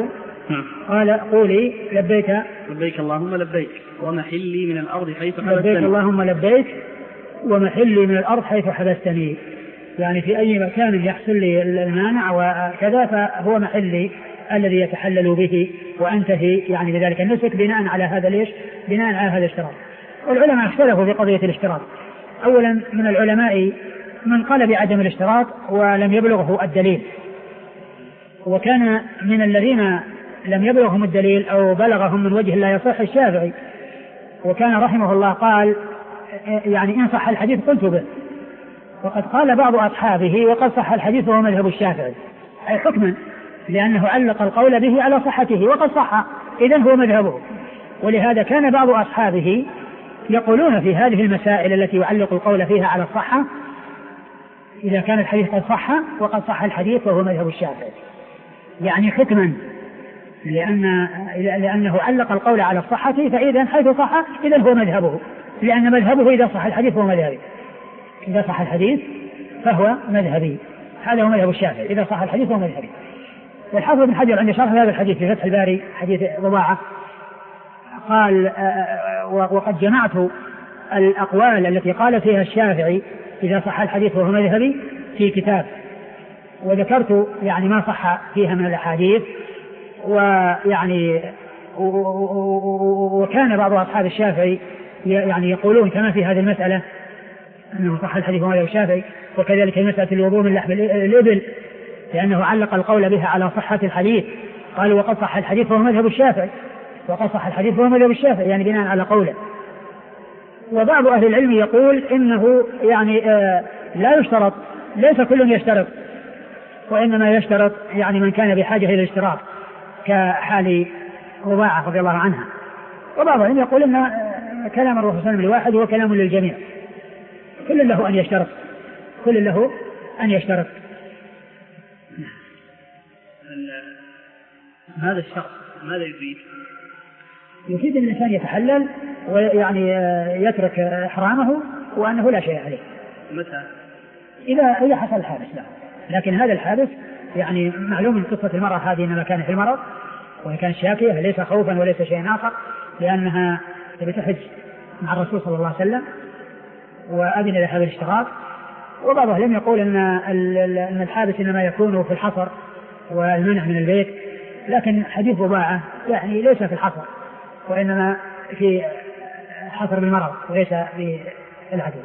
نعم. قال قولي لبيك لبيك اللهم لبيك ومحلي من الأرض حيث حبستني. لبيك اللهم لبيك ومحلي من الأرض حيث حبستني، يعني في أي مكان يحصل لي المانع وكذا فهو محلي الذي يتحلل به وأنتهي يعني بذلك النسك بناء على هذا ليش بناء على هذا الاشتراط. والعلماء اختلفوا في قضية الاشتراط. أولا من العلماء من قال بعدم الاشتراط ولم يبلغه الدليل، وكان من الذين لم يبلغهم الدليل أو بلغهم من وجه لا يصح الشافعي، وكان رحمه الله قال يعني إن صح الحديث قلت به، وقد قال بعض أصحابه وقد صح الحديث وهو مذهب الشافعي أي حكما، لأنه علق القول به على صحته وقد صح إذن هو مذهبه. ولهذا كان بعض أصحابه يقولون في هذه المسائل التي يعلق القول فيها على الصحة إذا كان الحديث قد صح وقد صح الحديث وهو مذهب الشافعي، يعني حكما لأن لأنه علق القول على الصحة، فإذا حيث صح إذن هو مذهبه، لأن مذهبه إذا صح الحديث هو مذهبي، إذا صح الحديث فهو مذهبي، هذا هو مذهب الشافعي، إذا صح الحديث هو مذهبي. والحافظ بن حجر عند شرح هذا الحديث في فتح الباري حديث رضاعة قال وقد جمعت الأقوال التي قال فيها الشافعي إذا صح الحديث وهو مذهبي في كتاب، وذكرت يعني ما صح فيها من الأحاديث، ويعني وكان بعض أصحاب الشافعي يعني يقولون كما في هذه المسألة أنه صح الحديث وهو مذهب الشافعي، وكذلك مسألة الوضوء من لحم الإبل لأنه علق القول بها على صحة الحديث، قالوا وقد صح الحديث وهو مذهب الشافعي، وقد صح الحديث وهو مذهب الشافعي يعني بناء على قوله. وبعض أهل العلم يقول إنه يعني آه لا يشترط، ليس كل يشترط، وإنما يشترط يعني من كان بحاجة إلى الاشتراط كحال رضاعة رضي الله عنها. وبعض العلم يقول إن كلام الرسول صلى الله عليه وسلم الواحد هو كلام للجميع، كل له أن يشترط، كل له أن يشترط. هذا الشرط ماذا يفيد؟ يفيد أن الإنسان يتحلل ويعني يترك إحرامه وأنه لا شيء عليه. متى؟ إذا إذا حصل الحادث لا، لكن هذا الحادث يعني معلوم من قصة المرأة هذه إنما كان في المرض وإن كان شاكية ليس خوفا وليس شيء آخر، لأنها بتحج مع الرسول صلى الله عليه وسلم وأذن لها بالاشتراط. وبعض أهل يقول أن أن الحادث إنما يكون في الحصر والمنع من البيت، لكن حديث رضاعة يعني ليس في الحصر وإنما في حصر بالمرض وليس في العدو.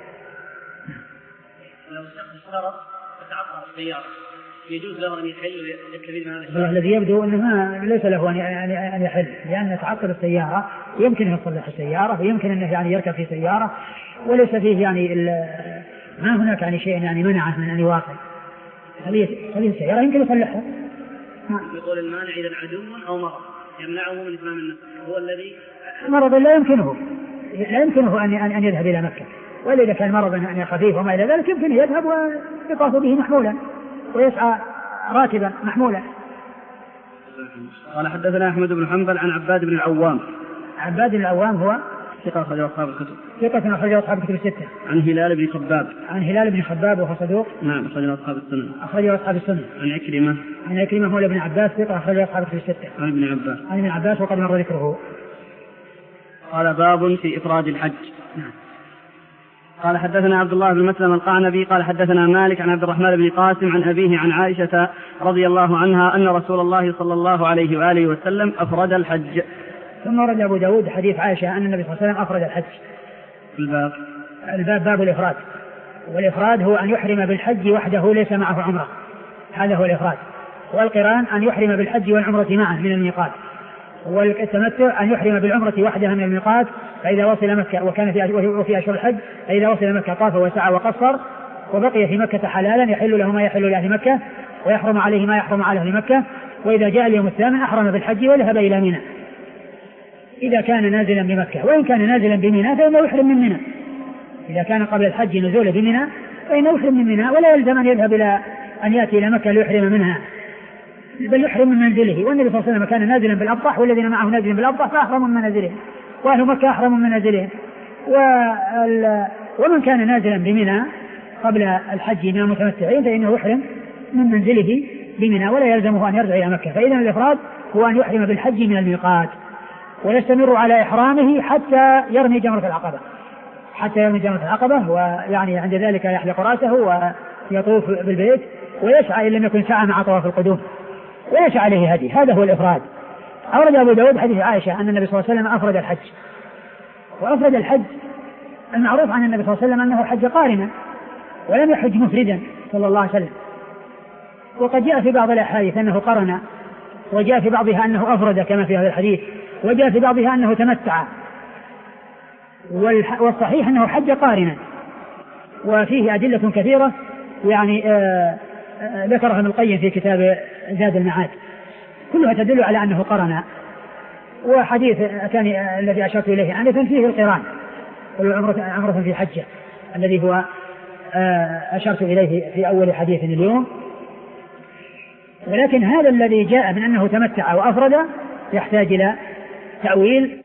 لو اشترط فتعطل السيارة يجوز له أن يحل ويكتفي بهذا الشرط؟ الذي يبدو أنه ليس له أن يحل، لأن تعطل السيارة يمكن أن يصلح السيارة ويمكن أنه يعني يركب في سيارة وليس فيه يعني ما هناك يعني شيء يعني منعه من أن يواصل هذه السيارة يمكن يصلحها. يقول المانع إذا عدو أو مرض يمنعه من إتمام النسك هو الذي مرض لا يمكنه لا يمكنه أن أن يذهب إلى مكة، وإلا إذا كان مرضا أن خفيف وما إلى ذلك يمكن يذهب ويطاف به محمولا ويسعى راكبا محمولا. قال حدثنا أحمد بن حنبل عن عباد بن العوام. عباد بن العوام هو ثقة أخرج أصحاب الكتب. ثقة أخرج أصحاب الكتب الستة. عن هلال بن خباب. عن هلال بن خباب وهو صدوق. نعم أخرج أصحاب السنة. أخرج أصحاب السنة. عن عكرمة. عن عكرمة مولى بن عباس ثقة أخرج أصحاب الكتب الستة. عن ابن عباس. عن ابن عباس وقد مر ذكره. قال باب في إفراد الحج. نعم. قال حدثنا عبد الله بن مسلم القعنبي قال حدثنا مالك عن عبد الرحمن بن قاسم عن أبيه عن عائشة رضي الله عنها أن رسول الله صلى الله عليه وآله وسلم أفرد الحج. ثم ورد أبو داود حديث عائشة أن النبي صلى الله عليه وسلم أفرد الحج. الباب الباب باب الإفراد، والإفراد هو أن يحرم بالحج وحده ليس معه عمرة، هذا هو الإفراد. والقران أن يحرم بالحج والعمرة معا من الميقات. والتمتع أن يحرم بالعمرة وحدها من الميقات فإذا وصل مكة وكان في أشهر الحج فإذا وصل مكة طاف وسعى وقصر وبقي في مكة حلالا يحل له ما يحل لأهل مكة ويحرم عليه ما يحرم على أهل مكة، وإذا جاء اليوم الثامن أحرم بالحج وذهب إلى منى إذا كان نازلا بمكة، وإن كان نازلا بمنى فإنه يحرم من منى. إذا كان قبل الحج نزوله بمنى فإنه يحرم من منى ولا يلزم أن يذهب إلى أن يأتي إلى مكة ليحرم منها، بل يحرم من منزله. والنبي صلى الله عليه وسلم كان نازلا بالأبطح والذين معه نازلين بالأبطح فأحرموا من منازلهم، وأهل مكة أحرموا من منازلهم. ومن كان نازلا بمنى قبل الحج من المتمتعين فإنه يحرم من منزله بمنى ولا يلزمه أن يرجع إلى مكة. فإذا الإفراد هو أن يحرم بالحج من الميقات ويستمر على إحرامه حتى يرمي جمرة العقبة حتى يرمي جمرة العقبة ويعني عند ذلك يحلق رأسه ويطوف بالبيت ويسعى إن لم يكن سعى مع طواف القدوم ويسعى عليه هدي. هذا هو الإفراد. أورد أبو داود حديث عائشة أن النبي صلى الله عليه وسلم أفرد الحج. وأفرد الحج المعروف عن النبي صلى الله عليه وسلم أنه حج قارنا ولم يحج مفردا صلى الله عليه وسلم. وقد جاء في بعض الأحاديث أنه قرن وجاء في بعضها أنه أفرد كما في هذا الحديث وجاء في بعضها أنه تمتع والصحيح أنه حج قارنا وفيه أدلة كثيرة يعني آآ آآ ذكرها ابن القيم في كتاب زاد المعاد كلها تدل على أنه قرن. وحديث الثاني الذي أشرت إليه آنفا فيه القران عمرة في حجة الذي هو أشرت إليه في أول حديث اليوم. ولكن هذا الذي جاء من أنه تمتع وأفرد يحتاج إلى تأويل